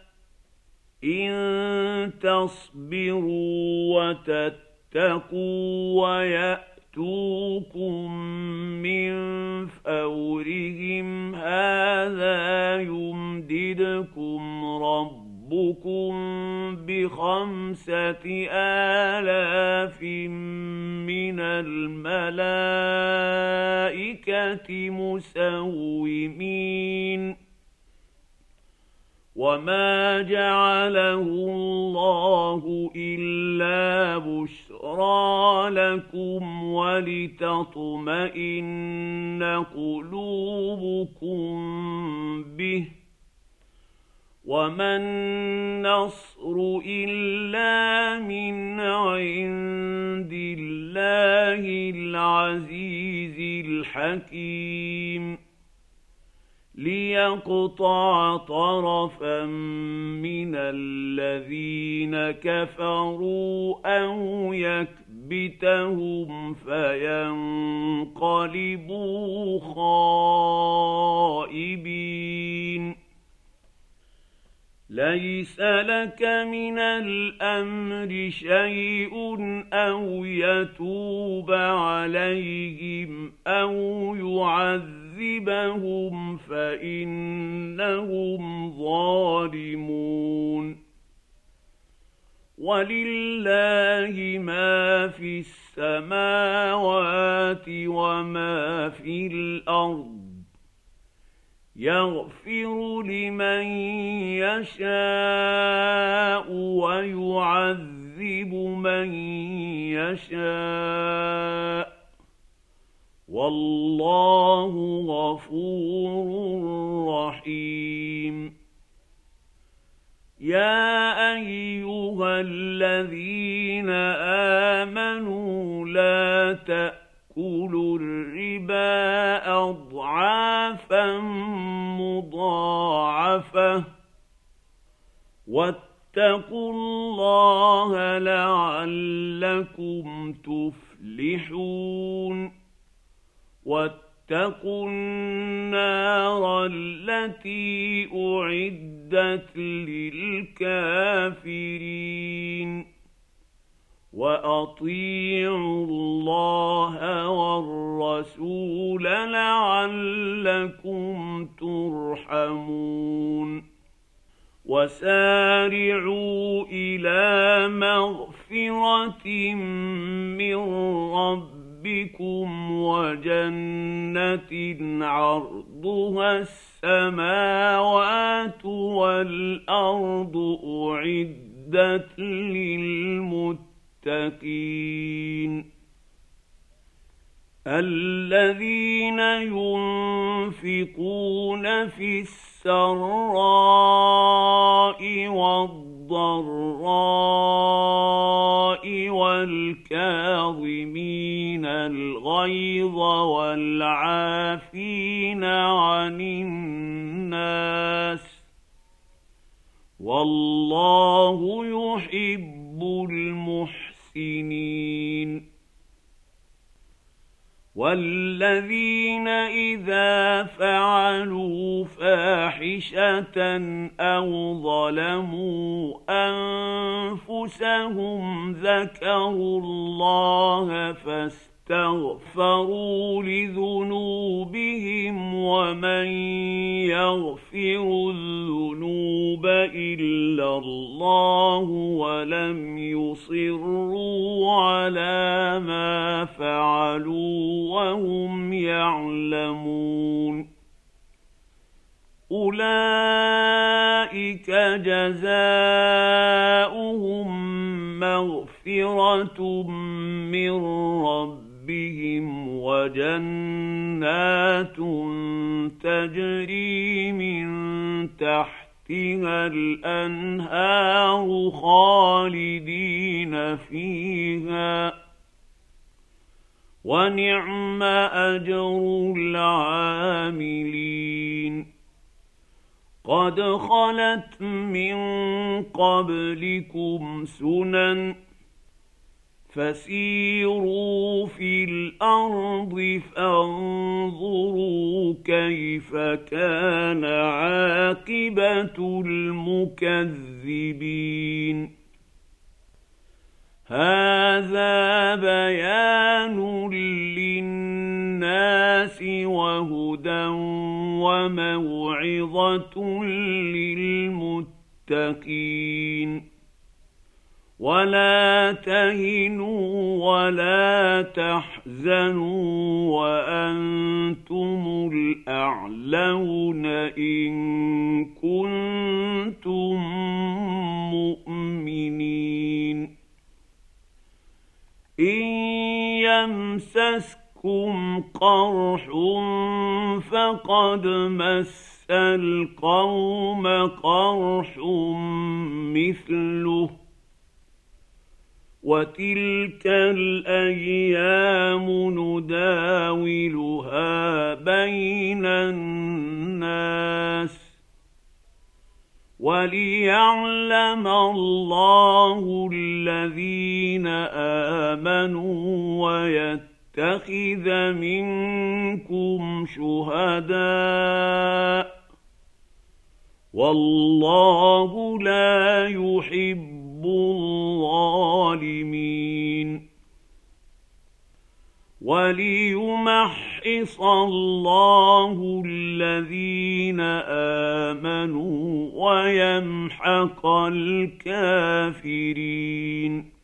إن تصبروا وتتقوا ويأتوكم من فورهم هذا يمددكم ربكم بخمسة آلاف من الملائكة مسومين. وما جعله الله إلا بشرى لكم ولتطمئن قلوبكم به وما النصر إلا من عند الله العزيز الحكيم ليقطع طرفا من الذين كفروا أو يكبتهم فينقلبوا خائبين. ليس لك من الأمر شيء أو يتوب عليهم أو يعذبهم فإنهم ظالمون. ولله ما في السماوات وما في الأرض يغفر لمن يشاء ويعذب من يشاء والله غفور رحيم. يا أيها الذين آمنوا لا تأكلوا الربا أضعافا مضاعفة واتقوا الله لعلكم تفلحون. واتقوا النار التي أعدت للكافرين. وأطيعوا الله والرسول لعلكم ترحمون. وسارعوا إلى مغفرة من ربكم ربكم وجنة عرضها السماوات والأرض أعدت للمتقين الذين ينفقون في السراء والضراء والكاظمين الغيظ والعافين عن الناس والله يحب المحسنين والذين إذا فعلوا فاحشة أو ظلموا أنفسهم ذكروا الله فاستغفروا لذنوبهم ومن يغفر الذنوب إلا الله ولم يصروا على ما فعلوا وهم يعلمون أولئك جزاؤهم مغفرة من ربهم وجنات تجري من تحتها الأنهار خالدين فيها ونعم أجر العاملين قد خلت من قبلكم سنن فسيروا في الأرض فانظروا كيف كان عاقبة المكذبين هذا بيان للناس وهدى وموعظة للمتقين ولا تهنوا ولا تحزنوا وأنتم الأعلون إن كنتم مؤمنين إن يمسسكم قرح فقد مس القوم قرح مثله وتلك الأيام نداولها بين الناس وليعلم الله الذين آمنوا ويتخذ منكم شهداء والله لا يحب الظالمين وليمحص الله الذين آمنوا ويمحق الكافرين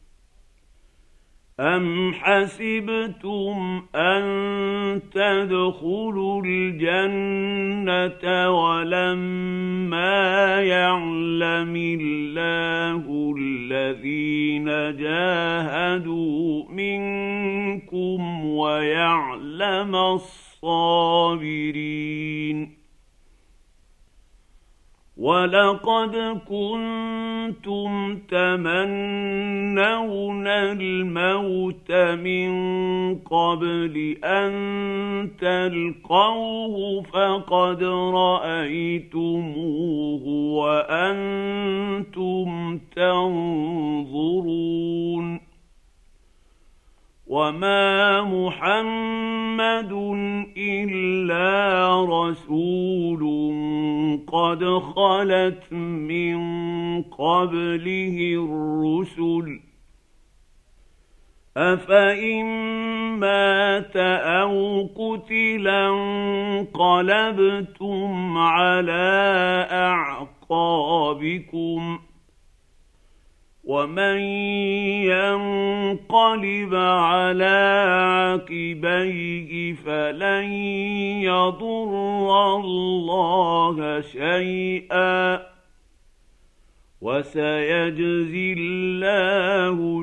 أم حسبتم أن تدخلوا الجنة ولما يعلم الله الذين جاهدوا منكم ويعلم الصابرين ولقد كنتم تمنون الموت من قبل أن تلقوه فقد رأيتموه وأنتم تنظرون وما محمد إلا رسول قد خلت من قبله الرسل أفإن مات أو قتلا انقلبتم على أعقابكم ومن ينقلب على عقبيه فلن يضر الله شيئا وسيجزي الله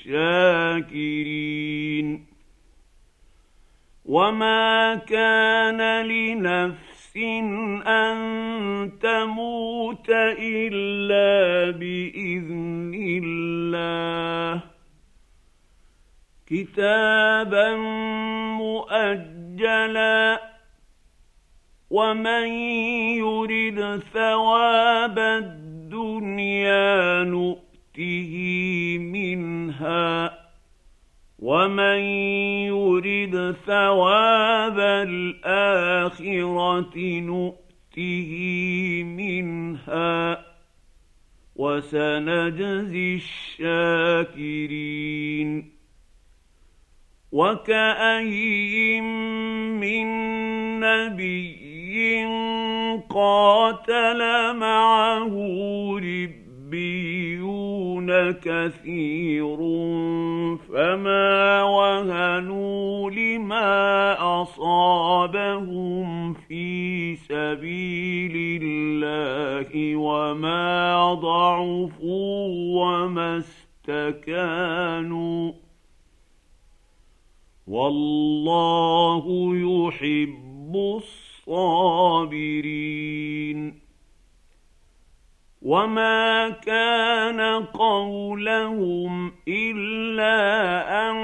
الشاكرين. وما كان لنفس أن تموت إلا بإذن الله كتابا مؤجلا. ومن يرد ثواب الدنيا نؤته منها ومن يرد ثواب الآخرة نؤته منها وسنجزي الشاكرين. وكأي من نبي قاتل معه ربيون كثير فما وهنوا لما أصابهم في سبيل الله وما ضعفوا وما استكانوا والله يحب الصابرين. وما كان قولهم إلا أن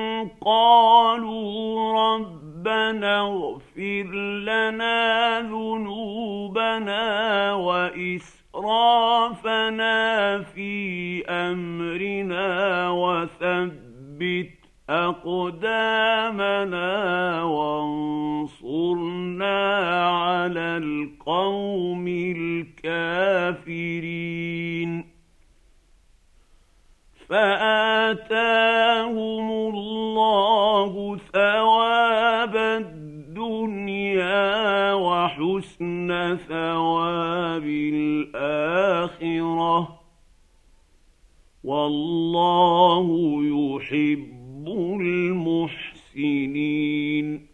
قالوا ربنا اغفر لنا ذنوبنا وإسرافنا في أمرنا وثبت أقدامنا وانصرنا على القوم الكافرين. فآتاهم الله ثواب الدنيا وحسن ثواب الآخرة والله يحب المحسنين.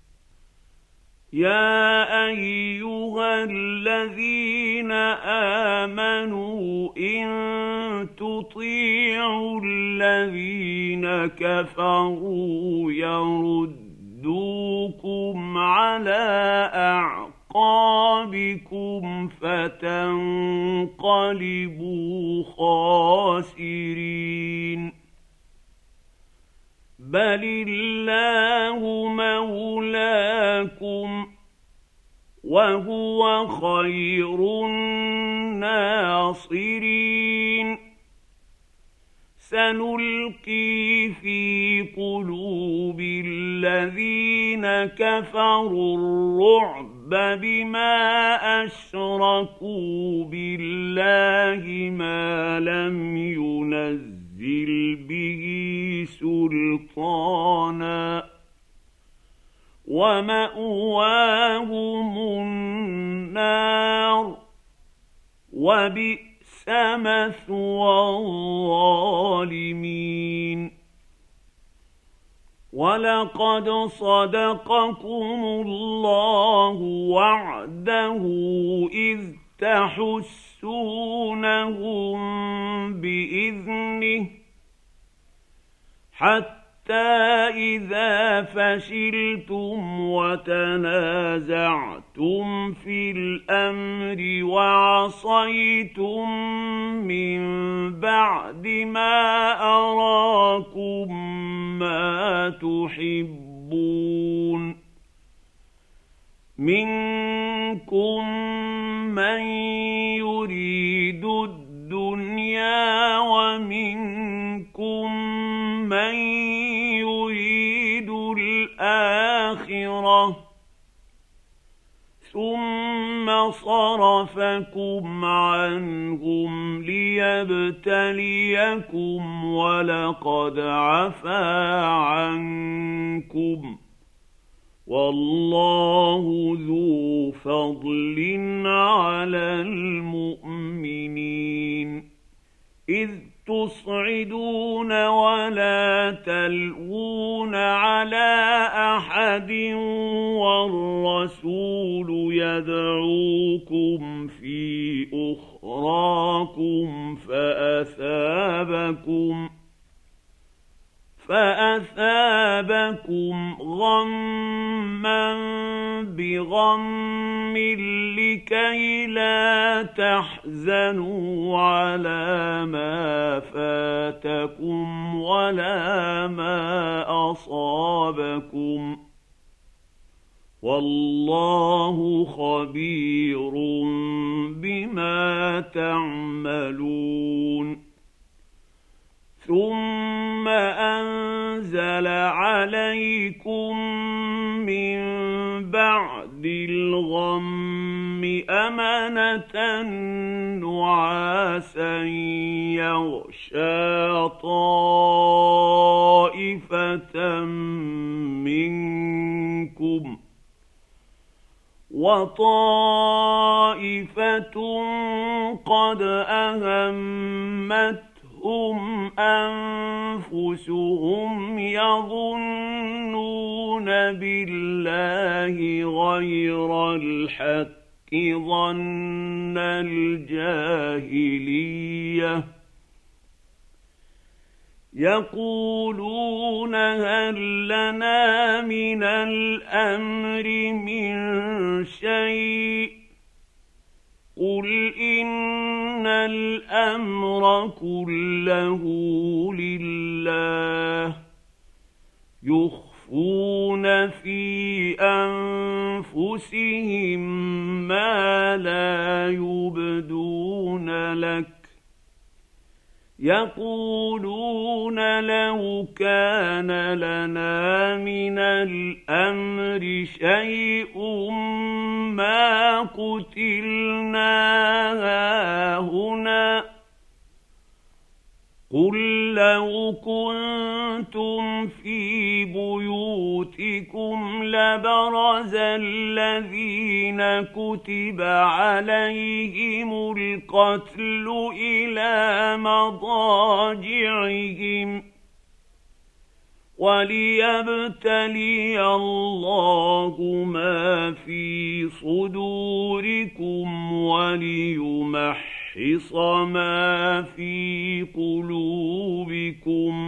يا أيها الذين آمنوا إن تطيعوا الذين كفروا يردوكم على أعقابكم فتنقلبوا خاسرين. بل الله مولاكم وهو خير الناصرين. سنلقي في قلوب الذين كفروا الرعب بما أشركوا بالله ما لم ينزل به سلطانا ومأواهم النار وبئس مثوى الظالمين. ولقد صدقكم الله وعده إذ تحسونهم بإذنه حتى إذا فشلتم وتنازعتم في الأمر وعصيتم من بعد ما أراكم ما تحبون منكم من يريد الدنيا ومنكم من يريد الآخرة ثم صرفكم عنهم ليبتليكم ولقد عفا عنكم والله ذو فضل على المؤمنين. إذ تصعدون ولا تلوون على أحد والرسول يدعوكم في أخراكم فأثابكم فأثابكم غمًا بغم لكي لا تحزنوا على ما فاتكم ولا ما أصابكم والله خبير بما تعملون. ثم أنزل عليكم من بعد الغم أمنة نعاسا يغشى طائفة منكم وطائفة قد أهمت هم أنفسهم يظنون بالله غير الحق ظن الجاهلية يقولون هل لنا من الأمر من شيء قل إن الأمر كله لله يخفون في أنفسهم ما لا يبدون لك يقولون لو كان لنا من الأمر شيء ما قتلنا هاهنا قل لو كنتم في بيوتكم لبرز الذين كتب عليهم القتل إلى مضاجعهم وليبتلي الله ما في صدوركم وليمحص ما في قلوبكم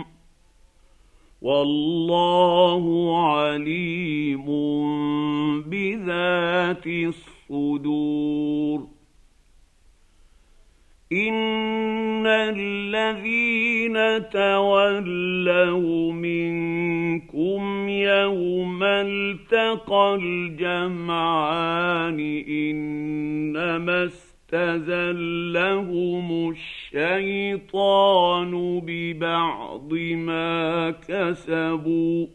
والله عليم بذات الصدور. إن الذين تولوا منكم يوم التقى الجمعان إنما استزلهم الشيطان ببعض ما كسبوا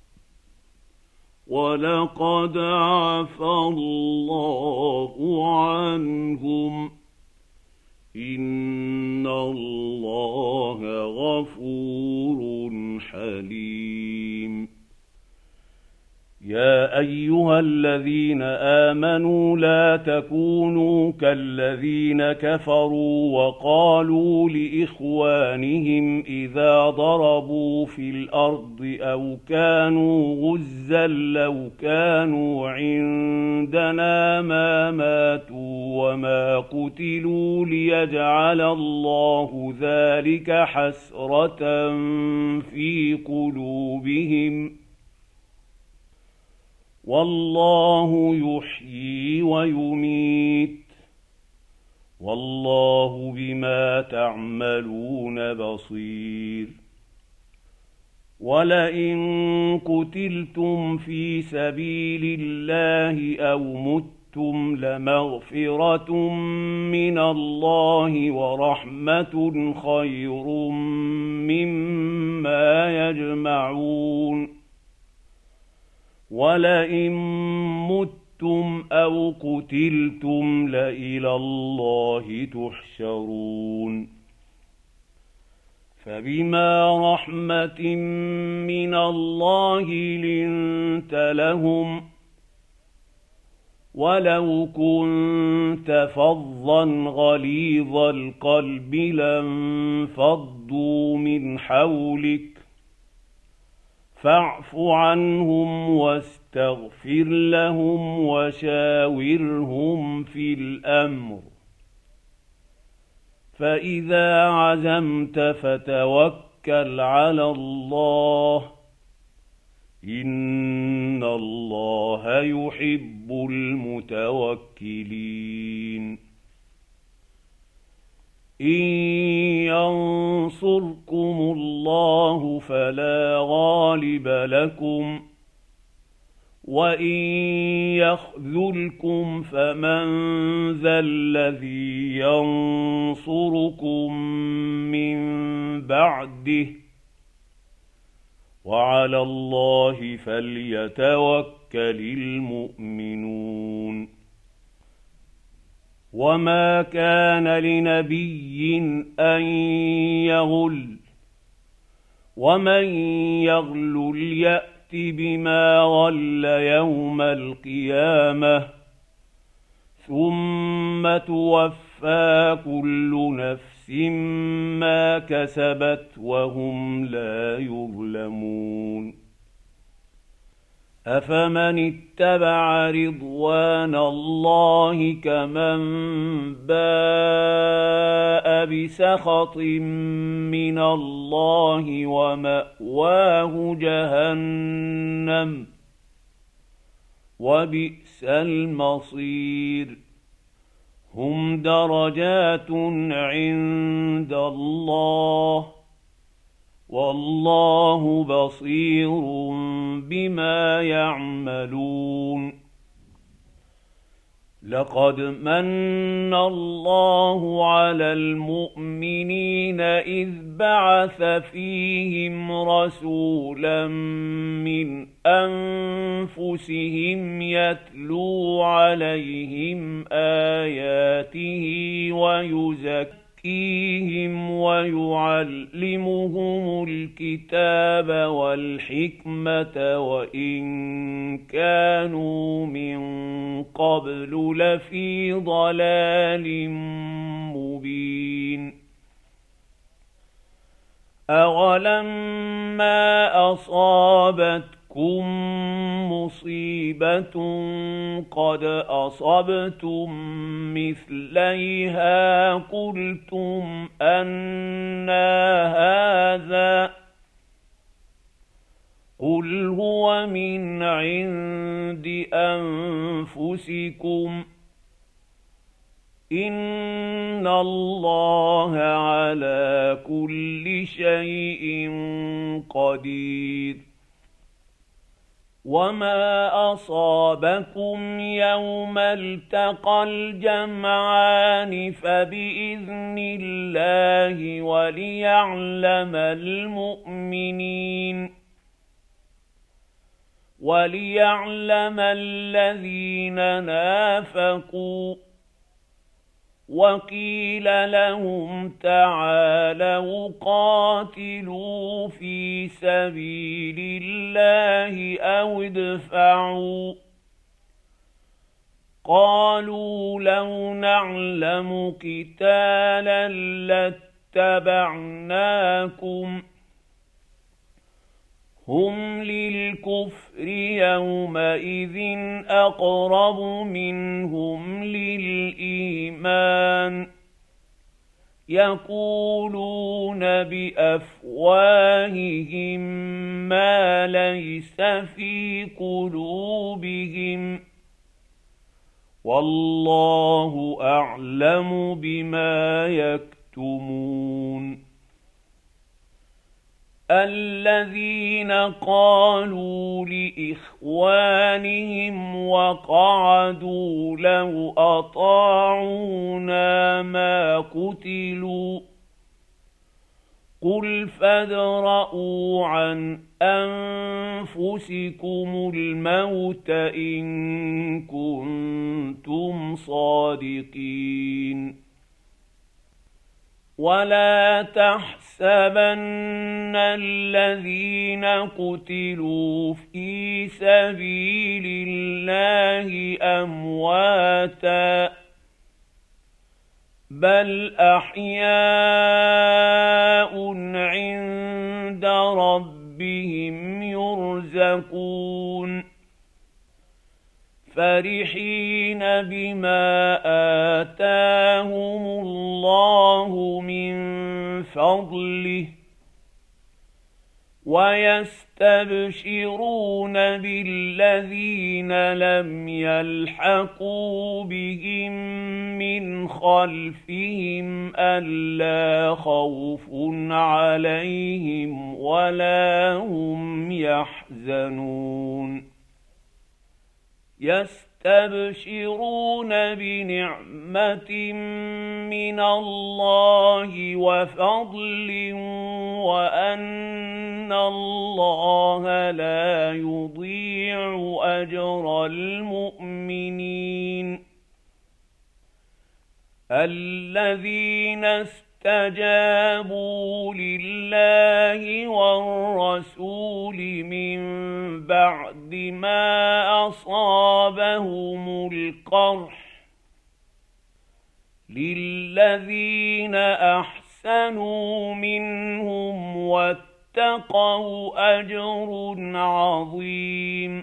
ولقد عفى الله عنهم إن الله غفور حليم. يا أيها الذين آمنوا لا تكونوا كالذين كفروا وقالوا لإخوانهم إذا ضربوا في الأرض أو كانوا غزا لو كانوا عندنا ما ماتوا وما قتلوا ليجعل الله ذلك حسرة في قلوبهم والله يحيي ويميت والله بما تعملون بصير. ولئن قتلتم في سبيل الله أو متم لمغفرة من الله ورحمة خير مما يجمعون. ولئن متم أو قتلتم لإلى الله تحشرون. فبما رحمة من الله لنت لهم ولو كنت فظا غليظ القلب لانفضوا من حولك فاعف عنهم واستغفر لهم وشاورهم في الأمر فإذا عزمت فتوكل على الله إن الله يحب المتوكلين إن ينصركم الله فلا غالب لكم وإن يخذلكم فمن ذا الذي ينصركم من بعده وعلى الله فليتوكل المؤمنون وما كان لنبي أن يغل ومن يغل يأت بما غل يوم القيامة ثم توفى كل نفس ما كسبت وهم لا يظلمون أفمن اتبع رضوان الله كمن باء بسخط من الله ومأواه جهنم وبئس المصير هم درجات عند الله والله بصير بما يعملون لقد من الله على المؤمنين إذ بعث فيهم رسولا من أنفسهم يتلو عليهم آياته ويزكيهم ويعلمهم الكتاب والحكمة وإن كانوا من قبل لفي ضلال مبين أولما أصابتكم مصيبة قد أصبتم مثليها قلتم أنى هذا قل هو من عند أنفسكم إن الله على كل شيء قدير وما أصابكم يوم التقى الجمعان فبإذن الله وليعلم المؤمنين وليعلم الذين نافقوا وقيل لهم تعالوا قاتلوا في سبيل الله أو ادفعوا قالوا لو نعلم قتالا لاتبعناكم هم للكفر يومئذ أقرب منهم للإيمان يقولون بأفواههم ما ليس في قلوبهم والله أعلم بما يكتمون الذين قالوا لإخوانهم وقعدوا لو أطاعونا ما قتلوا قل فادرءوا عن أنفسكم الموت إن كنتم صادقين ولا تحسبوا تحسبن الذين قتلوا في سبيل الله أمواتا بل أحياء عند ربهم يرزقون فرحين بما آتاهم الله من فضله ويستبشرون بالذين لم يلحقوا بهم من خلفهم ألا خوف عليهم ولا هم يحزنون يستبشرون بنعمة من الله وفضل وأن الله لا يضيع أجر المؤمنين الذين استجابوا لله والرسول من بعد ما أصابهم القرح للذين أحسنوا منهم واتقوا أجر عظيم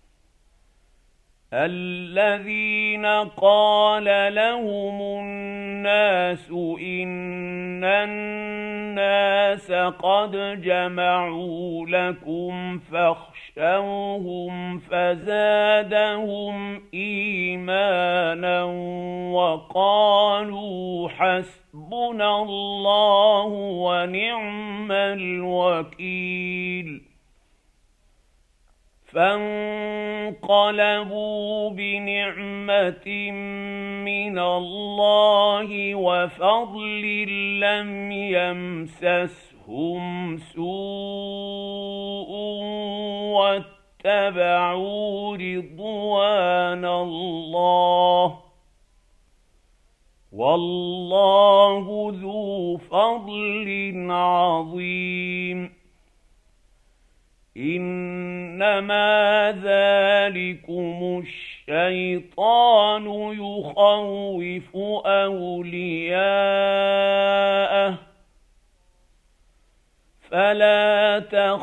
الذين قال لهم الناس إن الناس قد جمعوا لكم فاخشوهم فزادهم إيمانا وقالوا حسبنا الله ونعم الوكيل فانقلبوا بنعمة من الله وفضل لم يمسسهم سوء واتبعوا رضوان الله والله ذو فضل عظيم إنما ذلكم الشيطان يخوف أولياءه فلا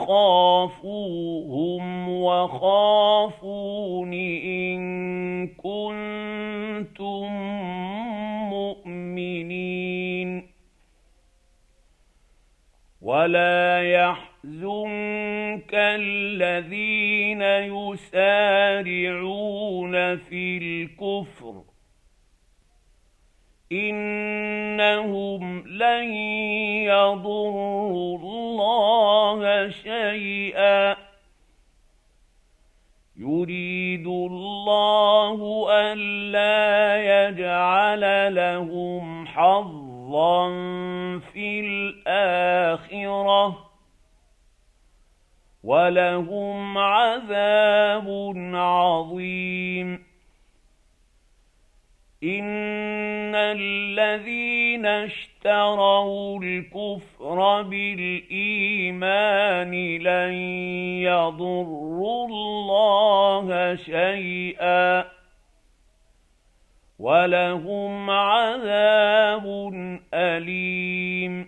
تخافوهم وخافون إن كنتم مؤمنين ولا يحزنك الذين يسارعون في الكفر إنهم لن يضروا الله شيئا يريد الله ألا يجعل لهم حظا في الآخرة ولهم عذاب عظيم إن الذين اشتروا الكفر بالإيمان لن يضروا الله شيئا ولهم عذاب أليم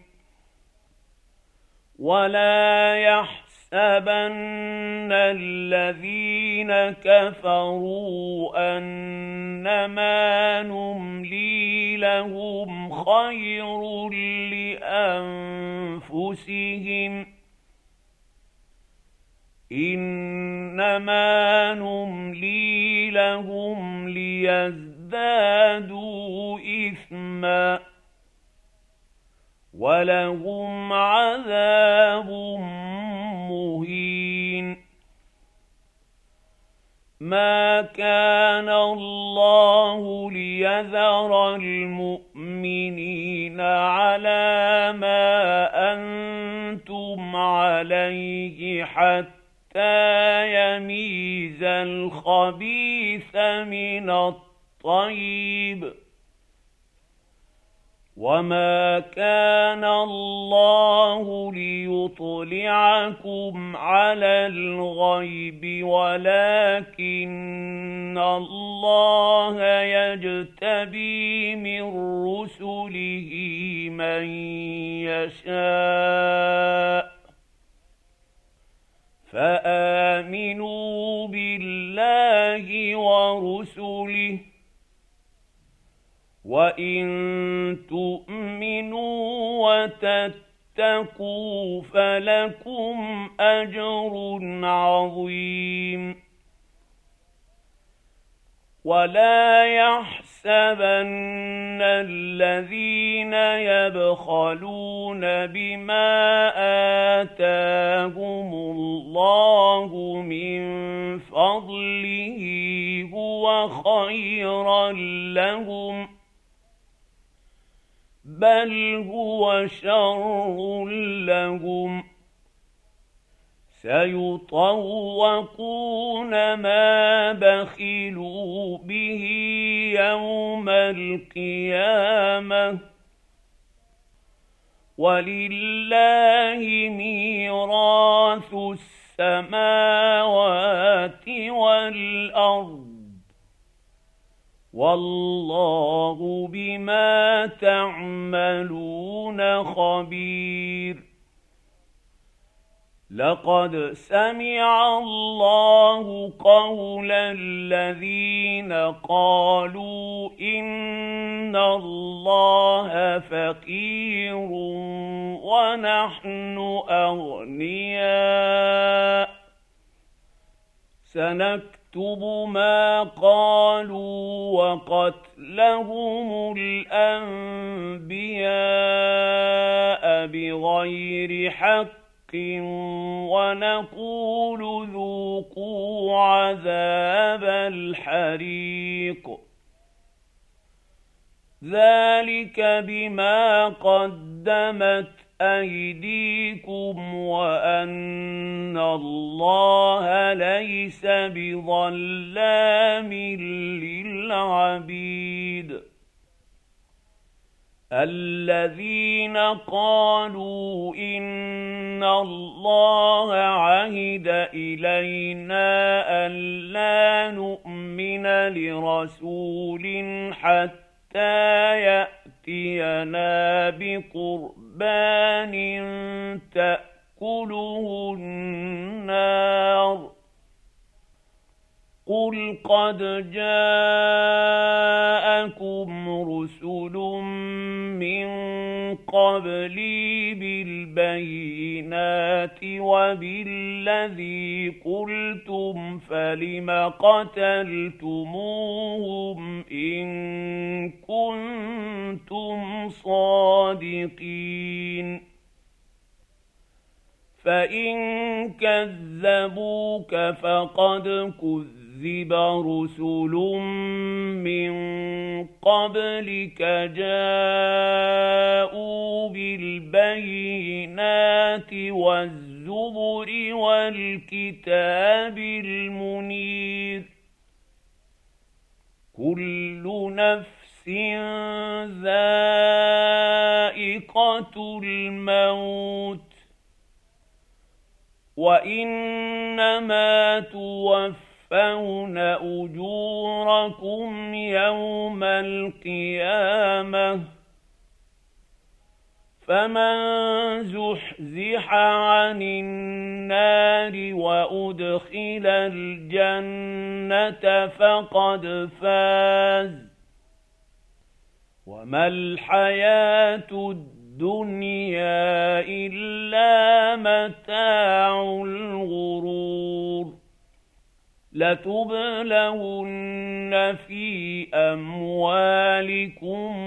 ولا يحزنك يحسبن الذين كفروا أنما نملي لهم خير لأنفسهم إنما نملي لهم ليزدادوا إثما ولهم عذاب مهين ما كان الله ليذر المؤمنين على ما أنتم عليه حتى يميز الخبيث من الطيب وما كان الله ليطلعكم على الغيب ولكن الله يجتبي من رسله من يشاء فآمنوا بالله ورسله وإن تؤمنوا وتتقوا فلكم أجر عظيم ولا يحسبن الذين يبخلون بما آتاهم الله من فضله هو خيرا لهم بل هو شر لهم سيطوقون ما بخلوا به يوم القيامة ولله ميراث السماوات والأرض والله بما تعملون خبير لقد سمع الله قول الذين قالوا إن الله فقير ونحن أغنياء سنكتب ما قالوا وقتلهم الأنبياء بغير حق ونقول ذوقوا عذاب الحريق ذلك بما قدمت أيديكم وأن الله ليس بظلام للعبيد الذين قالوا إن الله عهد إلينا ألا نؤمن لرسول حتى يأتينا بقربان تأكله النار قل قد جاءكم رسل من قبلي بالبينات وبالذي قلتم فلم قتلتموهم إن كنتم صادقين فإن كذبوك فقد كذب رسل من قبلك جاءوا بالبينات والزبر والكتاب المنير كل نفس ذائقة الموت وإنما توفون أجوركم يوم القيامة فمن زحزح عن النار وأدخل الجنة فقد فاز وما الحياة الدنيا إلا متاع الغرور لتبلون في أموالكم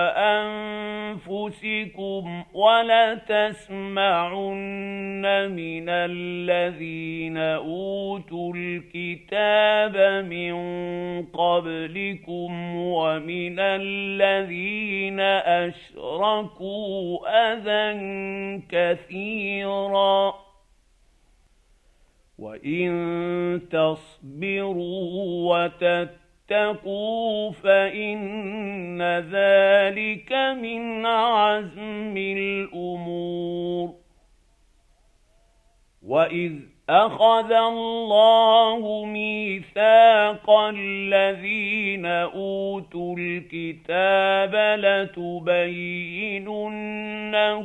وأنفسكم ولتسمعن من الذين أوتوا الكتاب من قبلكم ومن الذين أشركوا أذى كثيرا وإن تصبروا واتقوا فإن ذلك من عزم الأمور. وإذ أخذ الله ميثاق الذين أوتوا الكتاب لتبيننه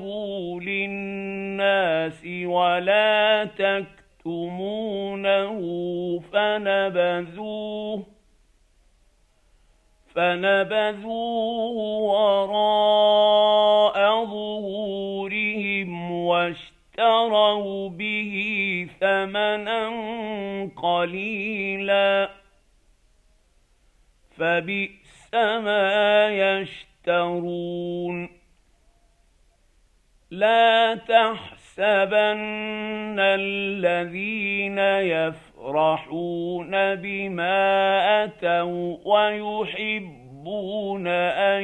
للناس ولا تكتمونه فنبذوه فنبذوه وراء ظهورهم واشتروا به ثمنا قليلا فبئس ما يشترون. لا تحسبن الذين يفرحون بما أتوا ويحبون أن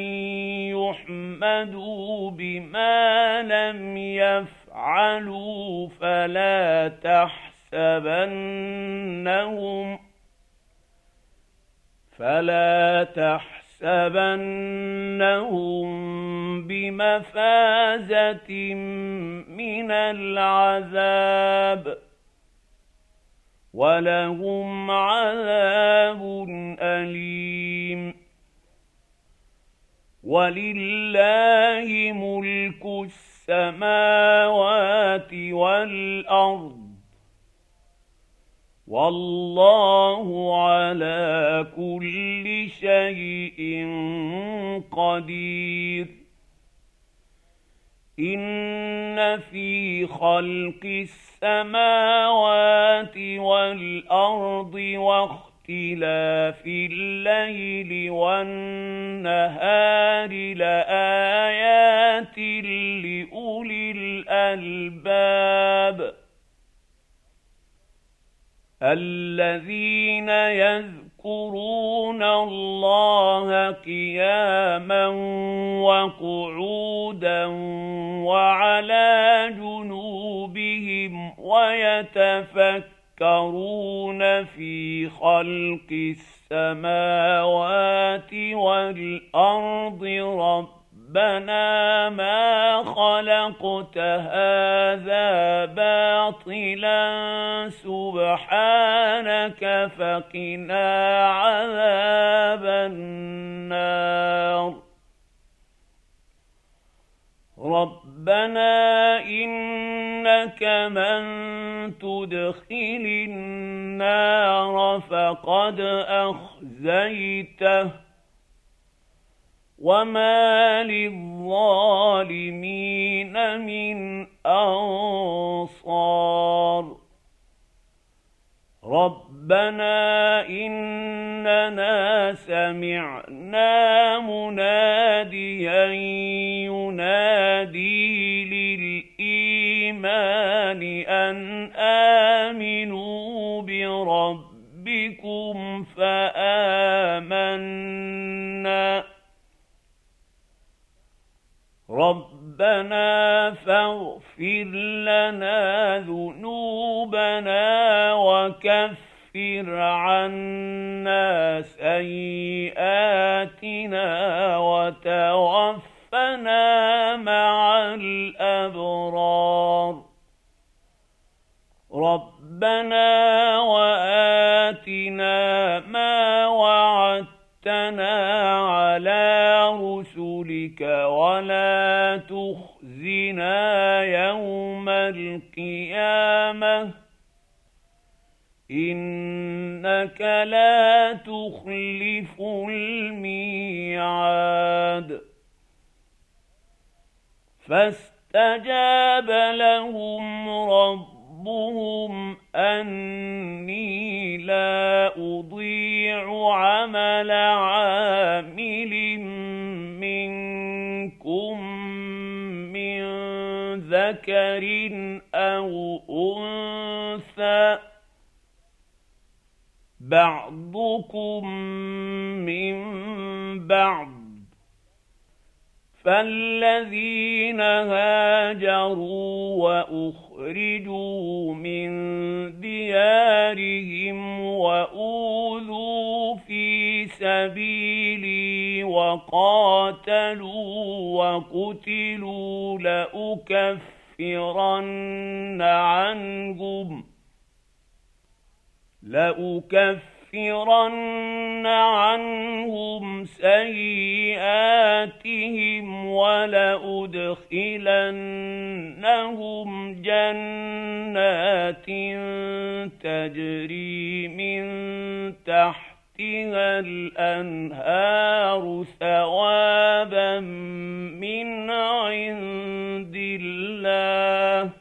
يحمدوا بما لم يفعلوا فلا تحسبنهم فلا تحسبنهم بمفازة من العذاب ولهم عذاب أليم. ولله ملك السماوات والأرض والله على كل شيء قدير. إن في خلق السماوات والأرض واختلاف الليل والنهار لآيات لأولي الألباب الذين يذكرون الله قياما وقعودا وعلى جنوبهم ويتفكرون في خلق السماوات والأرض ربنا ما خلقت هذا باطلا سبحانك فقنا عذاب النار. ربنا إنك من تدخل النار فقد أخزيته وما للظالمين من أنصار. ربنا إننا سمعنا مناديا ينادي للإيمان أن آمنوا بربكم فآمنا. ربنا فاغفر لنا ذنوبنا وكفر عنا سيئاتنا وتوفنا مع الأبرار. ربنا وآتنا ما وعدتنا على رسلك ولا تخزنا يوم القيامة إنك لا تخلف الميعاد. فاستجاب لهم ربهم أني لا أضيع عمل عامل منكم من ذكر أو أنثى بعضكم من بعض فالذين هاجروا وأخرجوا من ديارهم وأوذوا في في سبيلي وقاتلوا وقتلوا لأكفرن عنهم لأكفرن عنهم سيئاتهم ولأدخلنهم جنات تجري من تحتها الأنهار ثوابا من عند الله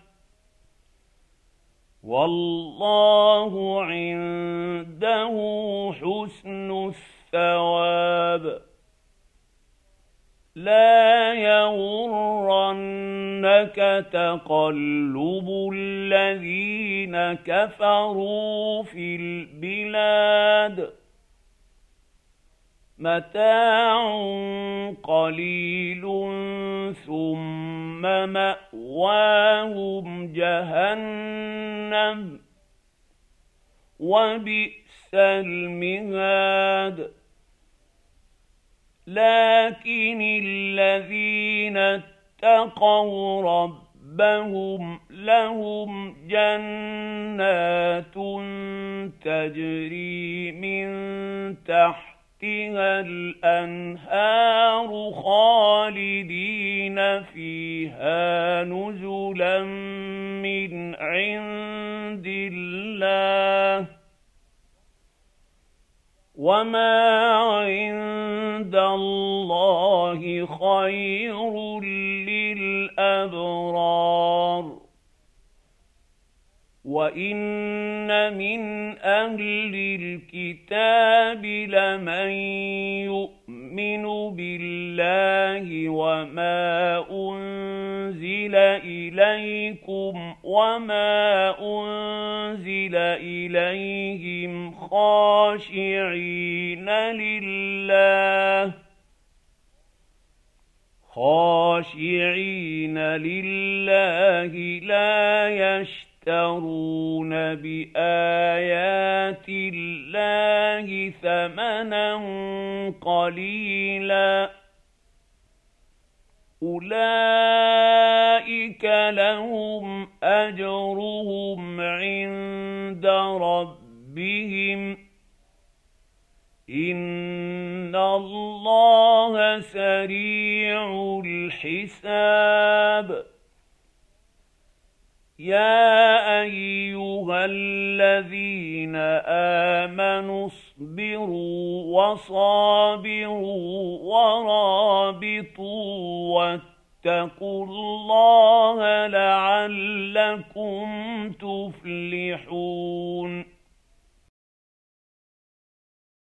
والله عنده حسن الثواب. لا يغرنك تقلب الذين كفروا في البلاد متاع قليل ثم مأواهم جهنم وبئس المهاد. لكن الذين اتقوا ربهم لهم جنات تجري من تحتها الأنهار خالدين فيها نزلا من عند الله وما عند الله خير للأبرار. وإن من أهل الكتاب لمن يؤمن بالله وما أنزل إليكم وما أنزل إليهم خاشعين لله خاشعين لله لا يشترون بآيات الله ثمنا قليلا أولئك لهم أجرهم عند ربهم إن الله سريع الحساب. يا أيها الذين آمنوا اصبروا وصابروا ورابطوا واتقوا الله لعلكم تفلحون.